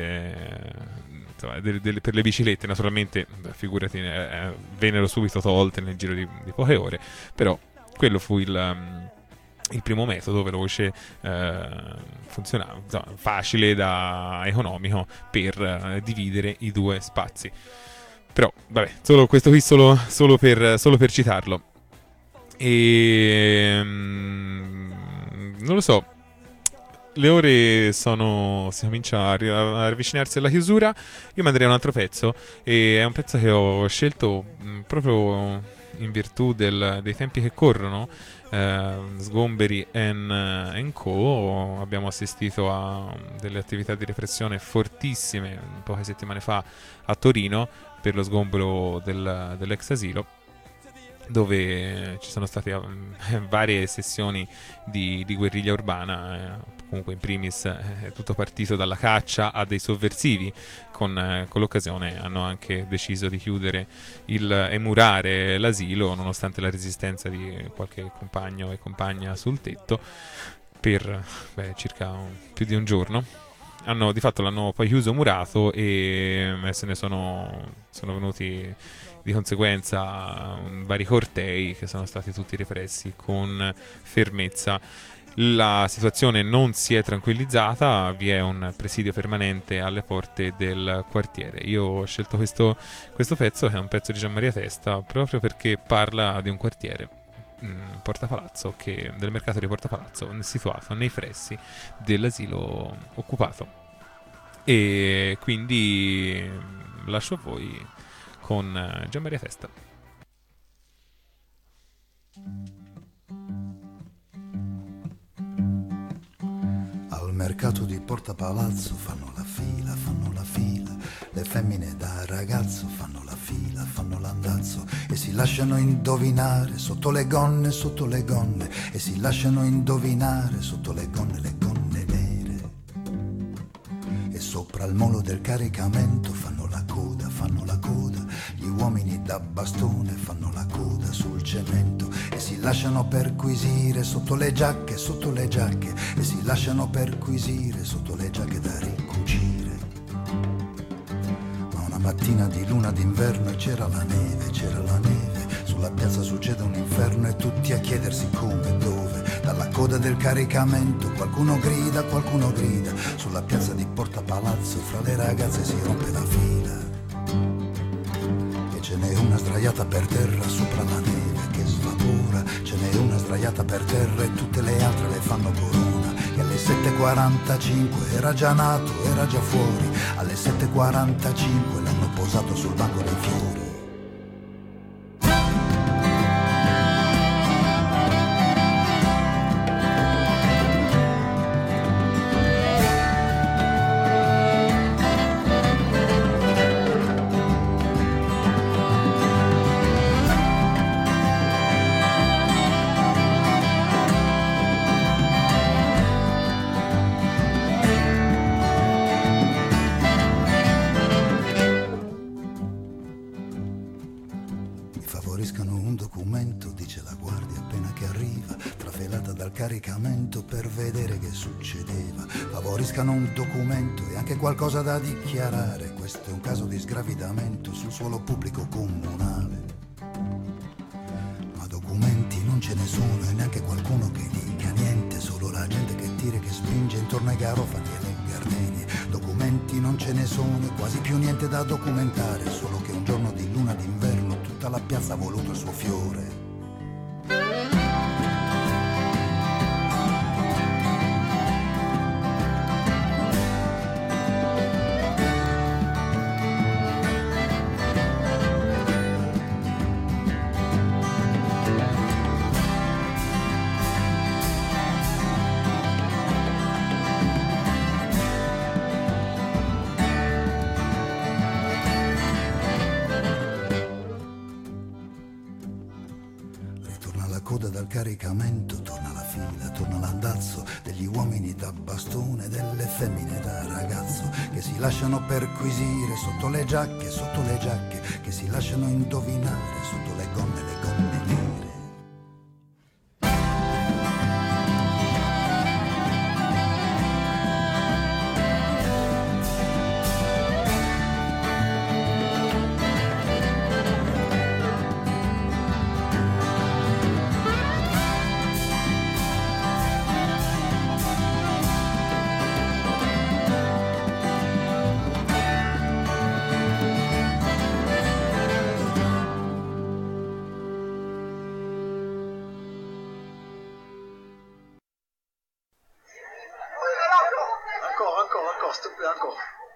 Speaker 5: per le biciclette. Naturalmente, figurati, vennero subito tolte nel giro di poche ore, però quello fu il primo metodo veloce, funzionava, facile, economico per dividere i due spazi. Però vabbè, questo qui solo per citarlo. E non lo so, le ore si comincia a avvicinarsi alla chiusura. Io manderei un altro pezzo, e è un pezzo che ho scelto proprio in virtù dei tempi che corrono. Sgomberi and Co. Abbiamo assistito a delle attività di repressione fortissime poche settimane fa a Torino per lo sgombero dell'ex asilo, dove ci sono state varie sessioni di guerriglia urbana. Comunque in primis è tutto partito dalla caccia a dei sovversivi. Con l'occasione hanno anche deciso di chiudere e murare l'asilo, nonostante la resistenza di qualche compagno e compagna sul tetto, per circa più di un giorno. Di fatto l'hanno poi chiuso, murato, e se ne sono venuti di conseguenza vari cortei che sono stati tutti repressi con fermezza. La situazione non si è tranquillizzata, vi è un presidio permanente alle porte del quartiere. Io ho scelto questo pezzo, che è un pezzo di Gianmaria Testa, proprio perché parla di un quartiere, Porta Palazzo, del mercato di Porta Palazzo, situato nei pressi dell'asilo occupato. E quindi lascio a voi con Gianmaria Testa.
Speaker 13: Al mercato di Porta Palazzo fanno la fila, le femmine da ragazzo fanno la fila, fanno l'andazzo e si lasciano indovinare sotto le gonne, e si lasciano indovinare sotto le gonne nere. E sopra il molo del caricamento fanno la coda, gli uomini da bastone fanno la coda sul cemento e si lasciano perquisire sotto le giacche, e si lasciano perquisire sotto le giacche da ricucire. Ma una mattina di luna d'inverno e c'era la neve, sulla piazza succede un inferno e tutti a chiedersi come e dove. Dalla coda del caricamento qualcuno grida, sulla piazza di Porta Palazzo fra le ragazze si rompe la fila. Ce n'è una sdraiata per terra sopra la neve che svapora, ce n'è una sdraiata per terra e tutte le altre le fanno corona. E alle 7:45 era già nato, era già fuori, alle 7:45 l'hanno posato sul banco dei fiori. Per vedere che succedeva, favoriscano un documento e anche qualcosa da dichiarare. Questo è un caso di sgravidamento sul suolo pubblico comunale. Ma documenti non ce ne sono e neanche qualcuno che dica niente, solo la gente che tira e che spinge intorno ai garofani e alle gardenie. Documenti non ce ne sono e quasi più niente da documentare, solo che un giorno di luna d'inverno tutta la piazza ha voluto il suo fiore. Caricamento, torna la fila, torna l'andazzo degli uomini da bastone, delle femmine da ragazzo che si lasciano perquisire sotto le giacche, che si lasciano indovinare sotto le gonne nere.
Speaker 14: stupido ancora.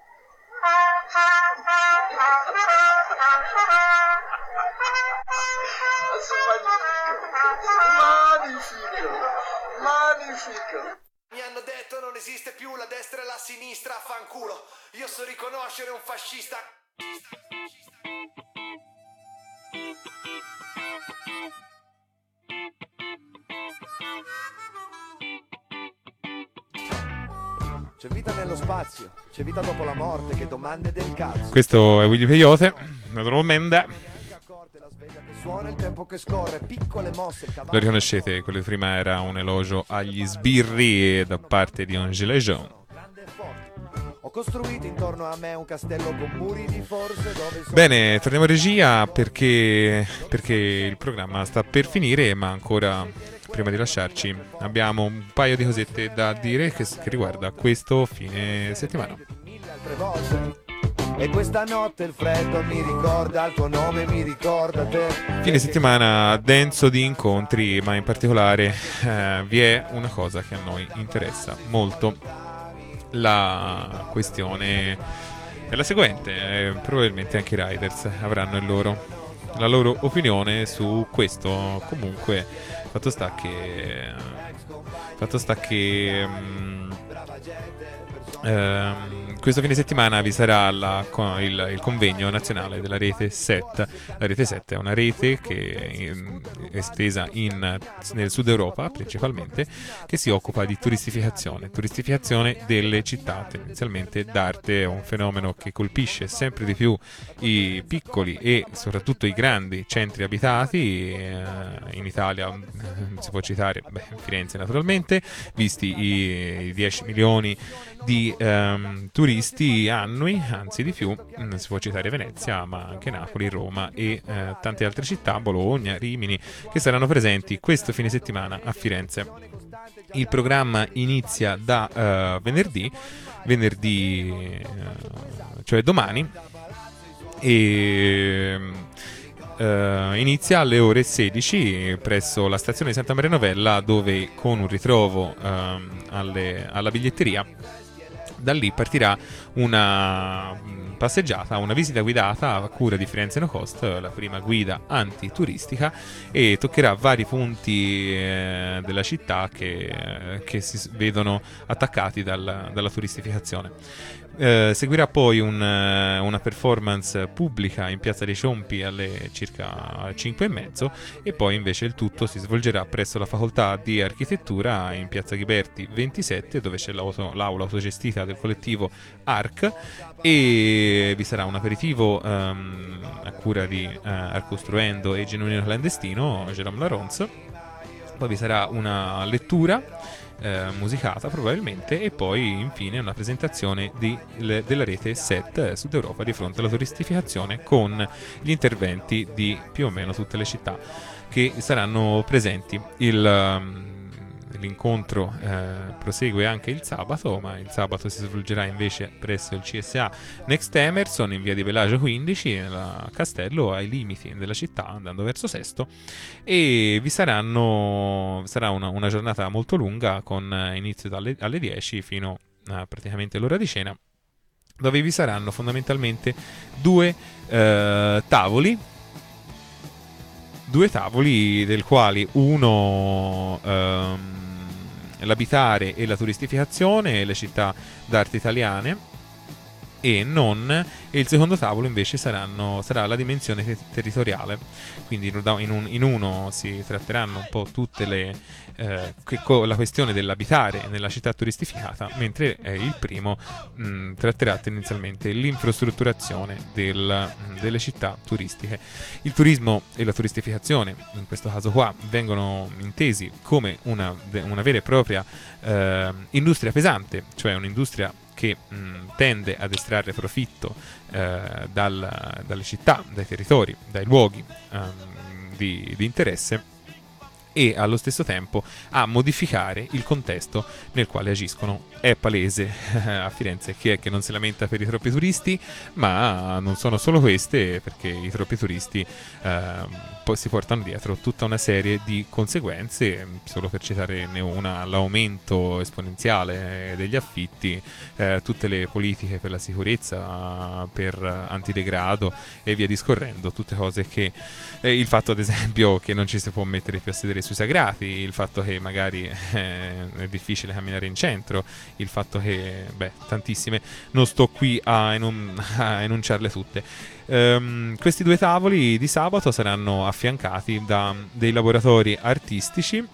Speaker 14: Magnifico.
Speaker 15: Mi hanno detto non esiste più la destra e la sinistra, fanculo. Io so riconoscere un fascista.
Speaker 16: C'è vita nello spazio, c'è vita dopo la morte, che domande del cazzo.
Speaker 5: Questo è Willy Peyote, naturalmente.
Speaker 16: Suona il tempo che scorre, piccole mosse.
Speaker 5: Lo riconoscete, quello di prima era un elogio agli sbirri da parte di Angela Jones.
Speaker 16: Ho costruito intorno a me un castello con muri di forze dove
Speaker 5: Bene, torniamo in regia perché il programma sta per finire, ma ancora prima di lasciarci abbiamo un paio di cosette da dire che riguarda questo fine settimana.
Speaker 16: E questa notte il freddo mi ricorda il tuo nome, mi ricorda te.
Speaker 5: Fine settimana denso di incontri, ma in particolare vi è una cosa che a noi interessa molto. La questione è la seguente, probabilmente anche i Riders avranno la loro opinione su questo. Comunque fatto sta che questo fine settimana vi sarà il convegno nazionale della rete SET. La rete SET è una rete che è estesa nel sud Europa principalmente, che si occupa di turistificazione delle città, tendenzialmente d'arte. È un fenomeno che colpisce sempre di più i piccoli e soprattutto i grandi centri abitati. In Italia si può citare Firenze naturalmente, visti i 10 milioni di turisti annui, anzi di più. Si può citare Venezia, ma anche Napoli, Roma e tante altre città, Bologna, Rimini, che saranno presenti questo fine settimana a Firenze. Il programma inizia da venerdì, cioè domani, e inizia alle ore 16 presso la stazione di Santa Maria Novella, dove con un ritrovo alla biglietteria, da lì partirà una passeggiata, una visita guidata a cura di Firenze No Cost, la prima guida antituristica, e toccherà vari punti della città che si vedono attaccati dalla turistificazione. Seguirà poi una performance pubblica in Piazza dei Ciompi alle circa 5:30, e poi invece il tutto si svolgerà presso la Facoltà di Architettura in Piazza Ghiberti 27, dove c'è l'aula autogestita del collettivo ARC, e vi sarà un aperitivo a cura di Arcostruendo e Genuino Clandestino, Jérôme Laronce. Poi vi sarà una lettura musicata probabilmente, e poi infine una presentazione della rete SET Sud Europa di fronte alla turistificazione, con gli interventi di più o meno tutte le città che saranno presenti. L'incontro prosegue anche il sabato, ma il sabato si svolgerà invece presso il CSA Next Emerson in via di Pelagio 15, nel castello ai limiti della città, andando verso Sesto, e sarà una giornata molto lunga, con inizio alle 10 fino a praticamente l'ora di cena, dove vi saranno fondamentalmente due tavoli, del quali uno l'abitare e la turistificazione e le città d'arte italiane, e il secondo tavolo invece sarà la dimensione territoriale. Quindi in uno si tratteranno un po' tutte la questione dell'abitare nella città turistificata, mentre il primo tratterà tendenzialmente l'infrastrutturazione delle città turistiche. Il turismo e la turistificazione, in questo caso qua, vengono intesi come una vera e propria industria pesante, cioè un'industria che tende ad estrarre profitto dalle città, dai territori, dai luoghi di interesse, e allo stesso tempo a modificare il contesto nel quale agiscono. È palese a Firenze chi è che non si lamenta per i troppi turisti, ma non sono solo queste, perché i troppi turisti poi si portano dietro tutta una serie di conseguenze. Solo per citarne una, l'aumento esponenziale degli affitti, tutte le politiche per la sicurezza, per antidegrado e via discorrendo, tutte cose che il fatto ad esempio che non ci si può mettere più a sedere sui sagrati, il fatto che magari è difficile camminare in centro, il fatto che tantissime, non sto qui a enunciarle tutte. Questi 2 tavoli di sabato saranno affiancati da dei laboratori artistici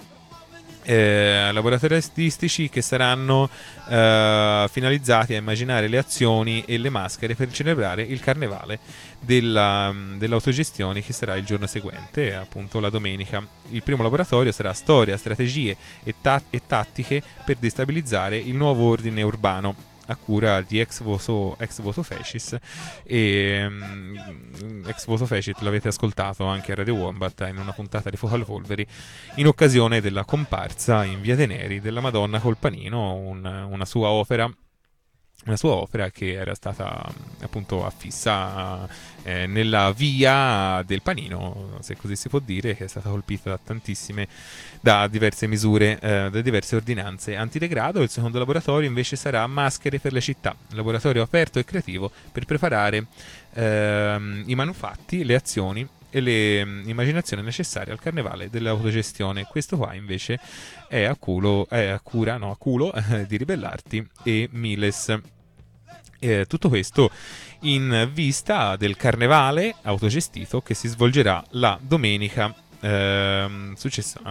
Speaker 5: che saranno finalizzati a immaginare le azioni e le maschere per celebrare il carnevale dell'autogestione, che sarà il giorno seguente, appunto la domenica. Il primo laboratorio sarà storia, strategie e tattiche per destabilizzare il nuovo ordine urbano, a cura di Ex Voto Fascis. E Ex Voto Fascis l'avete ascoltato anche a Radio Wombat in una puntata di Focal Polveri, in occasione della comparsa in Via dei Neri della Madonna col panino, una sua opera che era stata appunto affissa nella via del panino, se così si può dire, che è stata colpita da diverse misure, da diverse ordinanze antidegrado. Il secondo laboratorio invece sarà maschere per le città, laboratorio aperto e creativo per preparare i manufatti, le azioni e le immaginazioni necessarie al carnevale dell'autogestione. Questo qua invece è a culo di Ribellarti e Miles. Tutto questo in vista del carnevale autogestito che si svolgerà la domenica successiva,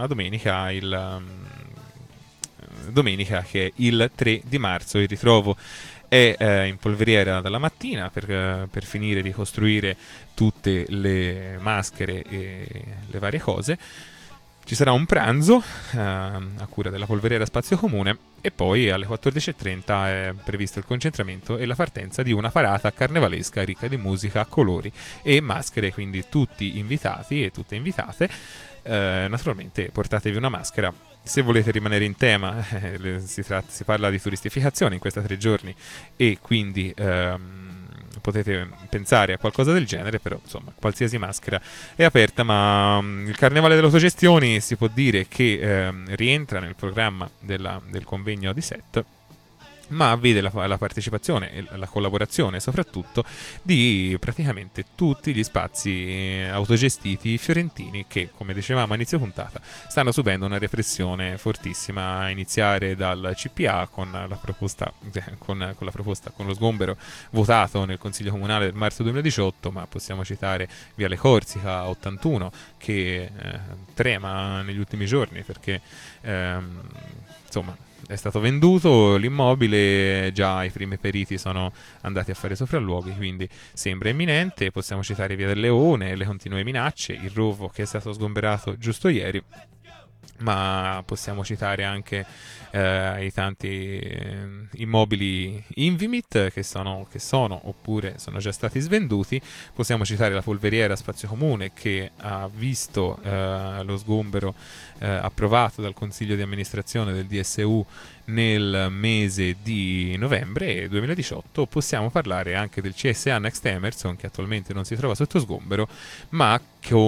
Speaker 5: domenica che è il 3 di marzo. Il ritrovo è in polveriera dalla mattina per finire di costruire tutte le maschere e le varie cose. Ci sarà un pranzo a cura della polveriera Spazio Comune e poi alle 14:30 è previsto il concentramento e la partenza di una parata carnevalesca ricca di musica, colori e maschere, quindi tutti invitati e tutte invitate. Naturalmente portatevi una maschera. Se volete rimanere in tema, si parla di turistificazione in questi 3 giorni e quindi potete pensare a qualcosa del genere, però insomma qualsiasi maschera è aperta. Ma il carnevale dell'autogestione si può dire che rientra nel programma del convegno di SET, ma vede la partecipazione e la collaborazione soprattutto di praticamente tutti gli spazi autogestiti fiorentini che, come dicevamo a inizio puntata, stanno subendo una repressione fortissima, a iniziare dal CPA con la proposta con lo sgombero votato nel Consiglio Comunale del marzo 2018, ma possiamo citare Viale Corsica 81 che trema negli ultimi giorni perché insomma è stato venduto l'immobile, già i primi periti sono andati a fare sopralluoghi, quindi sembra imminente. Possiamo citare Via del Leone, le continue minacce, il rovo che è stato sgomberato giusto ieri, ma possiamo citare anche i tanti immobili Invimit che sono oppure sono già stati svenduti. Possiamo citare la polveriera Spazio Comune che ha visto lo sgombero approvato dal Consiglio di amministrazione del DSU nel mese di novembre 2018. Possiamo parlare anche del CSA Next Emerson che attualmente non si trova sotto sgombero, ma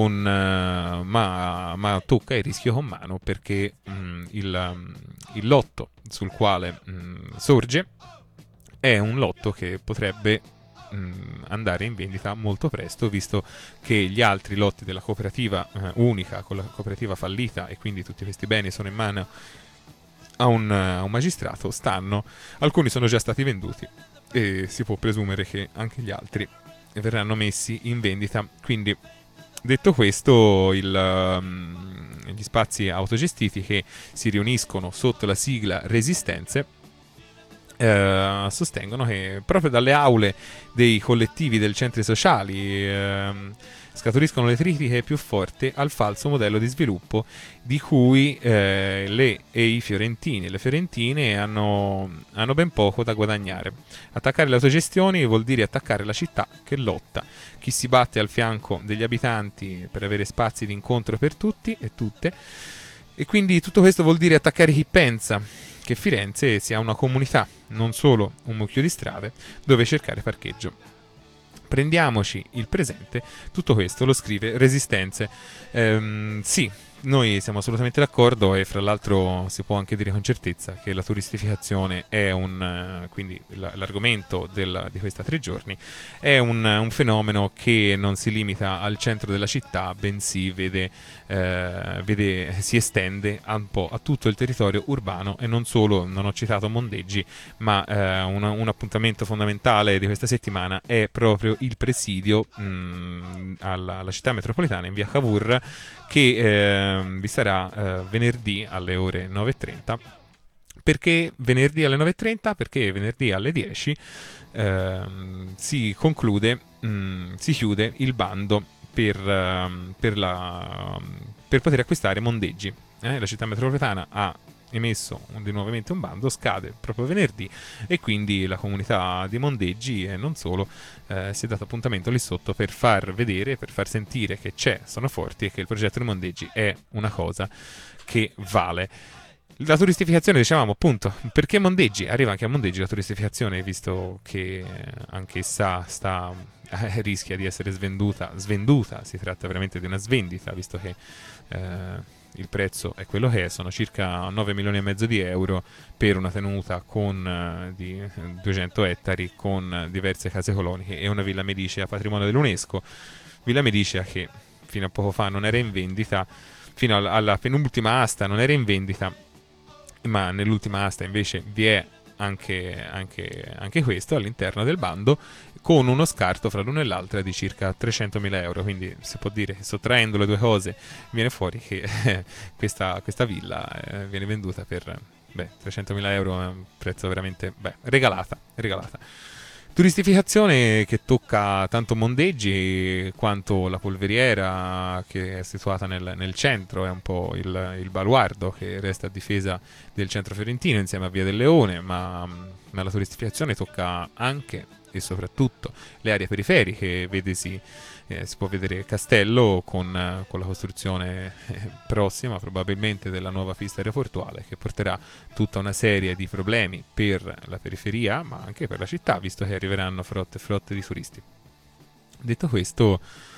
Speaker 5: tocca il rischio con mano perché il lotto sul quale sorge è un lotto che potrebbe andare in vendita molto presto, visto che gli altri lotti della cooperativa unica, con la cooperativa fallita, e quindi tutti questi beni sono in mano a un magistrato, alcuni sono già stati venduti e si può presumere che anche gli altri verranno messi in vendita. Quindi, detto questo, gli spazi autogestiti che si riuniscono sotto la sigla Resistenze sostengono che proprio dalle aule dei collettivi del centri sociali scaturiscono le critiche più forti al falso modello di sviluppo di cui le fiorentine hanno ben poco da guadagnare. Attaccare le autogestioni vuol dire attaccare la città che lotta, chi si batte al fianco degli abitanti per avere spazi di incontro per tutti e tutte, E quindi tutto questo vuol dire attaccare chi pensa che Firenze sia una comunità, non solo un mucchio di strade dove cercare parcheggio. Prendiamoci il presente, tutto questo lo scrive Resistenze. Sì, noi siamo assolutamente d'accordo, e fra l'altro si può anche dire con certezza che la turistificazione è quindi l'argomento di questa 3 giorni, è un fenomeno che non si limita al centro della città, bensì si estende un po' a tutto il territorio urbano. E non solo, non ho citato Mondeggi, ma un appuntamento fondamentale di questa settimana è proprio il presidio alla città metropolitana in via Cavour, che vi sarà venerdì alle ore 9:30. Perché venerdì alle 9:30? Perché venerdì alle 10 si chiude il bando per poter acquistare Mondeggi. La città metropolitana ha emesso nuovamente un bando, scade proprio venerdì, e quindi la comunità di Mondeggi e non solo si è dato appuntamento lì sotto per far vedere, per far sentire che sono forti e che il progetto di Mondeggi è una cosa che vale. La turistificazione, dicevamo appunto, perché Mondeggi? Arriva anche a Mondeggi la turistificazione, visto che anch'essa rischia di essere svenduta, si tratta veramente di una svendita, visto che il prezzo è quello che è, sono circa 9 milioni e mezzo di euro per una tenuta di 200 ettari con diverse case coloniche e una villa medicea patrimonio dell'UNESCO. Villa medicea che fino a poco fa non era in vendita, fino alla penultima asta non era in vendita, ma nell'ultima asta invece vi è anche questo all'interno del bando, con uno scarto fra l'una e l'altra di circa 300.000 euro. Quindi si può dire che, sottraendo le due cose, viene fuori che questa villa viene venduta per 300.000 euro, è un prezzo veramente regalata. Turistificazione che tocca tanto Mondeggi quanto la Polveriera, che è situata nel centro, è un po' il baluardo che resta a difesa del centro fiorentino insieme a Via del Leone, ma la turistificazione tocca anche e soprattutto le aree periferiche. Si può vedere Castello con la costruzione prossima probabilmente della nuova pista aeroportuale, che porterà tutta una serie di problemi per la periferia ma anche per la città, visto che arriveranno frotte e frotte di turisti. Detto questo,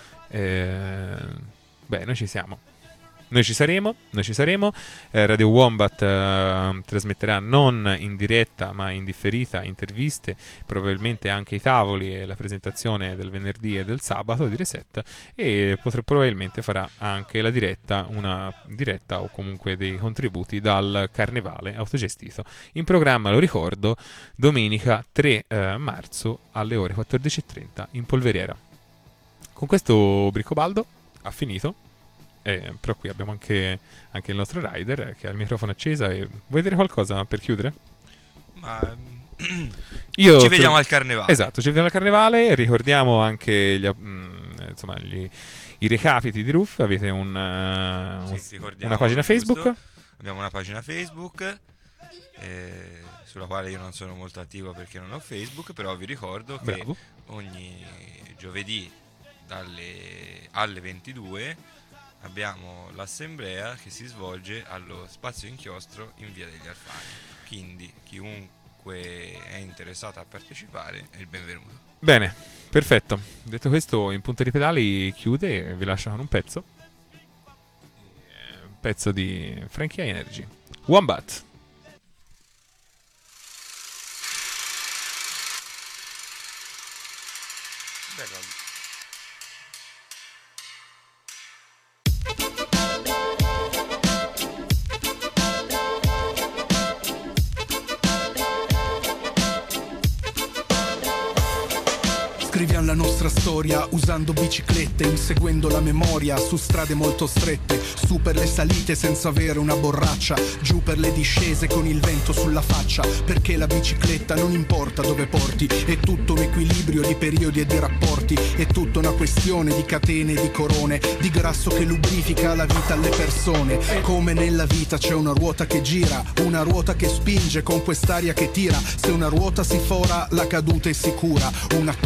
Speaker 5: noi ci siamo. Noi ci saremo. Radio Wombat trasmetterà non in diretta ma in differita interviste, probabilmente anche i tavoli e la presentazione del venerdì e del sabato di Reset, e probabilmente farà anche una diretta o comunque dei contributi dal Carnevale autogestito. In programma, lo ricordo, domenica 3 marzo alle ore 14:30 in Polveriera. Con questo Bricobaldo ha finito. Però qui abbiamo anche il nostro rider che ha il microfono acceso. Vuoi dire qualcosa per chiudere?
Speaker 6: Ci vediamo al Carnevale.
Speaker 5: Esatto, ci vediamo al Carnevale. Ricordiamo anche i recapiti di Roof. Avete una pagina Facebook.
Speaker 6: Giusto. Abbiamo una pagina Facebook sulla quale io non sono molto attivo perché non ho Facebook, però vi ricordo che ogni giovedì alle 22 abbiamo l'assemblea che si svolge allo Spazio Inchiostro in Via degli Alfani, quindi chiunque è interessato a partecipare è il benvenuto.
Speaker 5: Bene, perfetto. Detto questo, In Punta di Pedali chiude e vi lascio con un pezzo di Frankie Energy, Wombat.
Speaker 6: Bello.
Speaker 14: Scriviamo la nostra storia usando biciclette, inseguendo la memoria su strade molto strette, su per le salite senza avere una borraccia, giù per le discese con il vento sulla faccia, perché la bicicletta non importa dove porti, è tutto un equilibrio di periodi e di rapporti, è tutta una questione di catene e di corone, di grasso che lubrifica la vita alle persone. Come nella vita c'è una ruota che gira, una ruota che spinge con quest'aria che tira, se una ruota si fora la caduta è sicura, una toppa riparte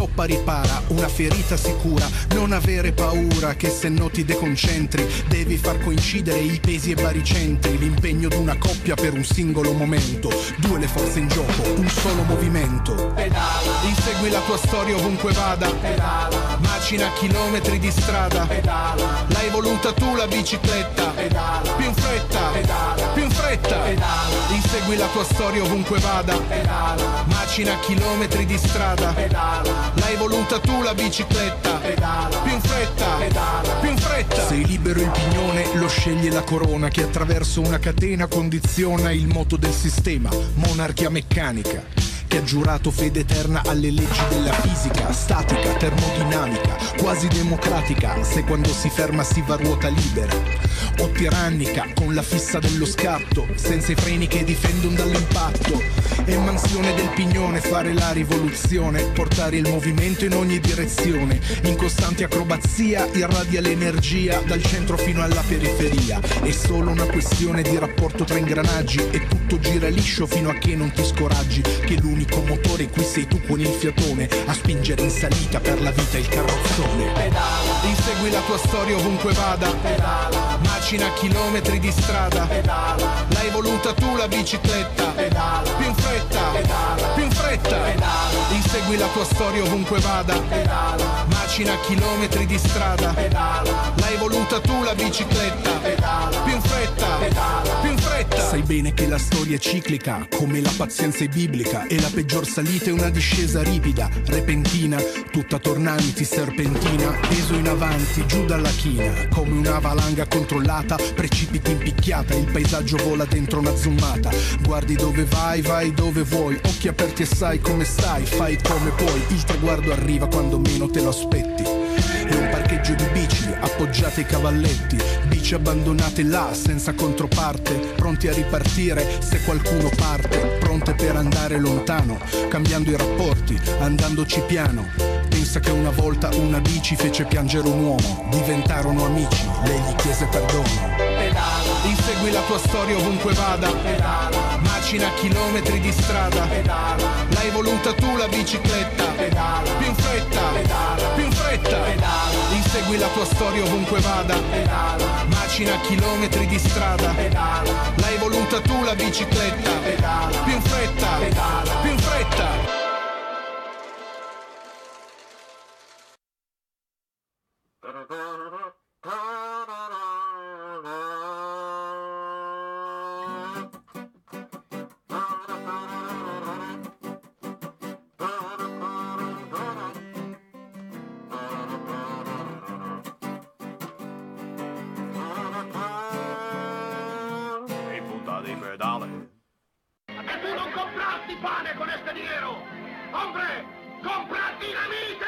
Speaker 14: spara, una ferita sicura. Non avere paura che se no ti deconcentri. Devi far coincidere i pesi e baricentri. L'impegno d'una coppia per un singolo momento. Due le forze in gioco, un solo movimento. Pedala, insegui la tua storia ovunque vada. Pedala, macina chilometri di strada. Pedala, l'hai voluta tu la bicicletta. Pedala, più in fretta. Pedala, più in fretta. Pedala, insegui la tua storia ovunque vada. Pedala, macina chilometri di strada. Pedala, l'hai voluta tu la bicicletta. Pedala, più in fretta. Pedala, più in fretta. Sei libero il pignone, lo sceglie la corona che attraverso una catena condiziona il moto del sistema. Monarchia meccanica che ha giurato fede eterna alle leggi della fisica, statica, termodinamica, quasi democratica, se quando si ferma si va a ruota libera, o tirannica, con la fissa dello scatto, senza i freni che difendono dall'impatto, e mansione del pignone, fare la rivoluzione, portare il movimento in ogni direzione, in costante acrobazia, irradia l'energia dal centro fino alla periferia, è solo una questione di rapporto tra ingranaggi, e tutto gira liscio fino a che non ti scoraggi, che l'unico motore qui sei tu con il fiatone a spingere in salita per la vita il carrozzone. Pedala, insegui la tua storia ovunque vada. Pedala, macina chilometri di strada. Pedala, l'hai voluta tu la bicicletta. Pedala, più in fretta. Pedala, più in fretta. Pedala, insegui la tua storia ovunque vada. Pedala, macina chilometri di strada. Pedala, l'hai voluta tu la bicicletta. Pedala, più in fretta. Pedala, più in fretta. Sai bene che la storia è ciclica, come la pazienza è biblica, e la peggior salita è una discesa ripida, repentina, tutta tornanti, serpentina, peso in avanti, giù dalla china, come una valanga controllata, precipiti in picchiata, il paesaggio vola dentro una zoomata, guardi dove vai, vai dove vuoi, occhi aperti e sai come stai, fai come puoi, il traguardo arriva quando meno te lo aspetti. È un parcheggio di bici, appoggiate ai cavalletti, bici abbandonate là, senza controparte, pronti a ripartire se qualcuno parte, pronte per andare lontano, cambiando i rapporti, andandoci piano. Pensa che una volta una bici fece piangere un uomo, diventarono amici, lei gli chiese perdono. Pedala, insegui la tua storia ovunque vada. Pedala, macina chilometri di strada. Pedala, l'hai voluta tu la bicicletta. Pedala, più in fretta. Pedala, più in fretta. Pedala, insegui la tua storia ovunque vada. Pedala, macina chilometri di strada. Pedala, l'hai voluta tu la bicicletta. Pedala, più in fretta. Pedala, più in fretta.
Speaker 3: E puntate i pedali.
Speaker 15: E tu non comprasti pane con este dinero! ¡Hombre! ¡Compra dinamite!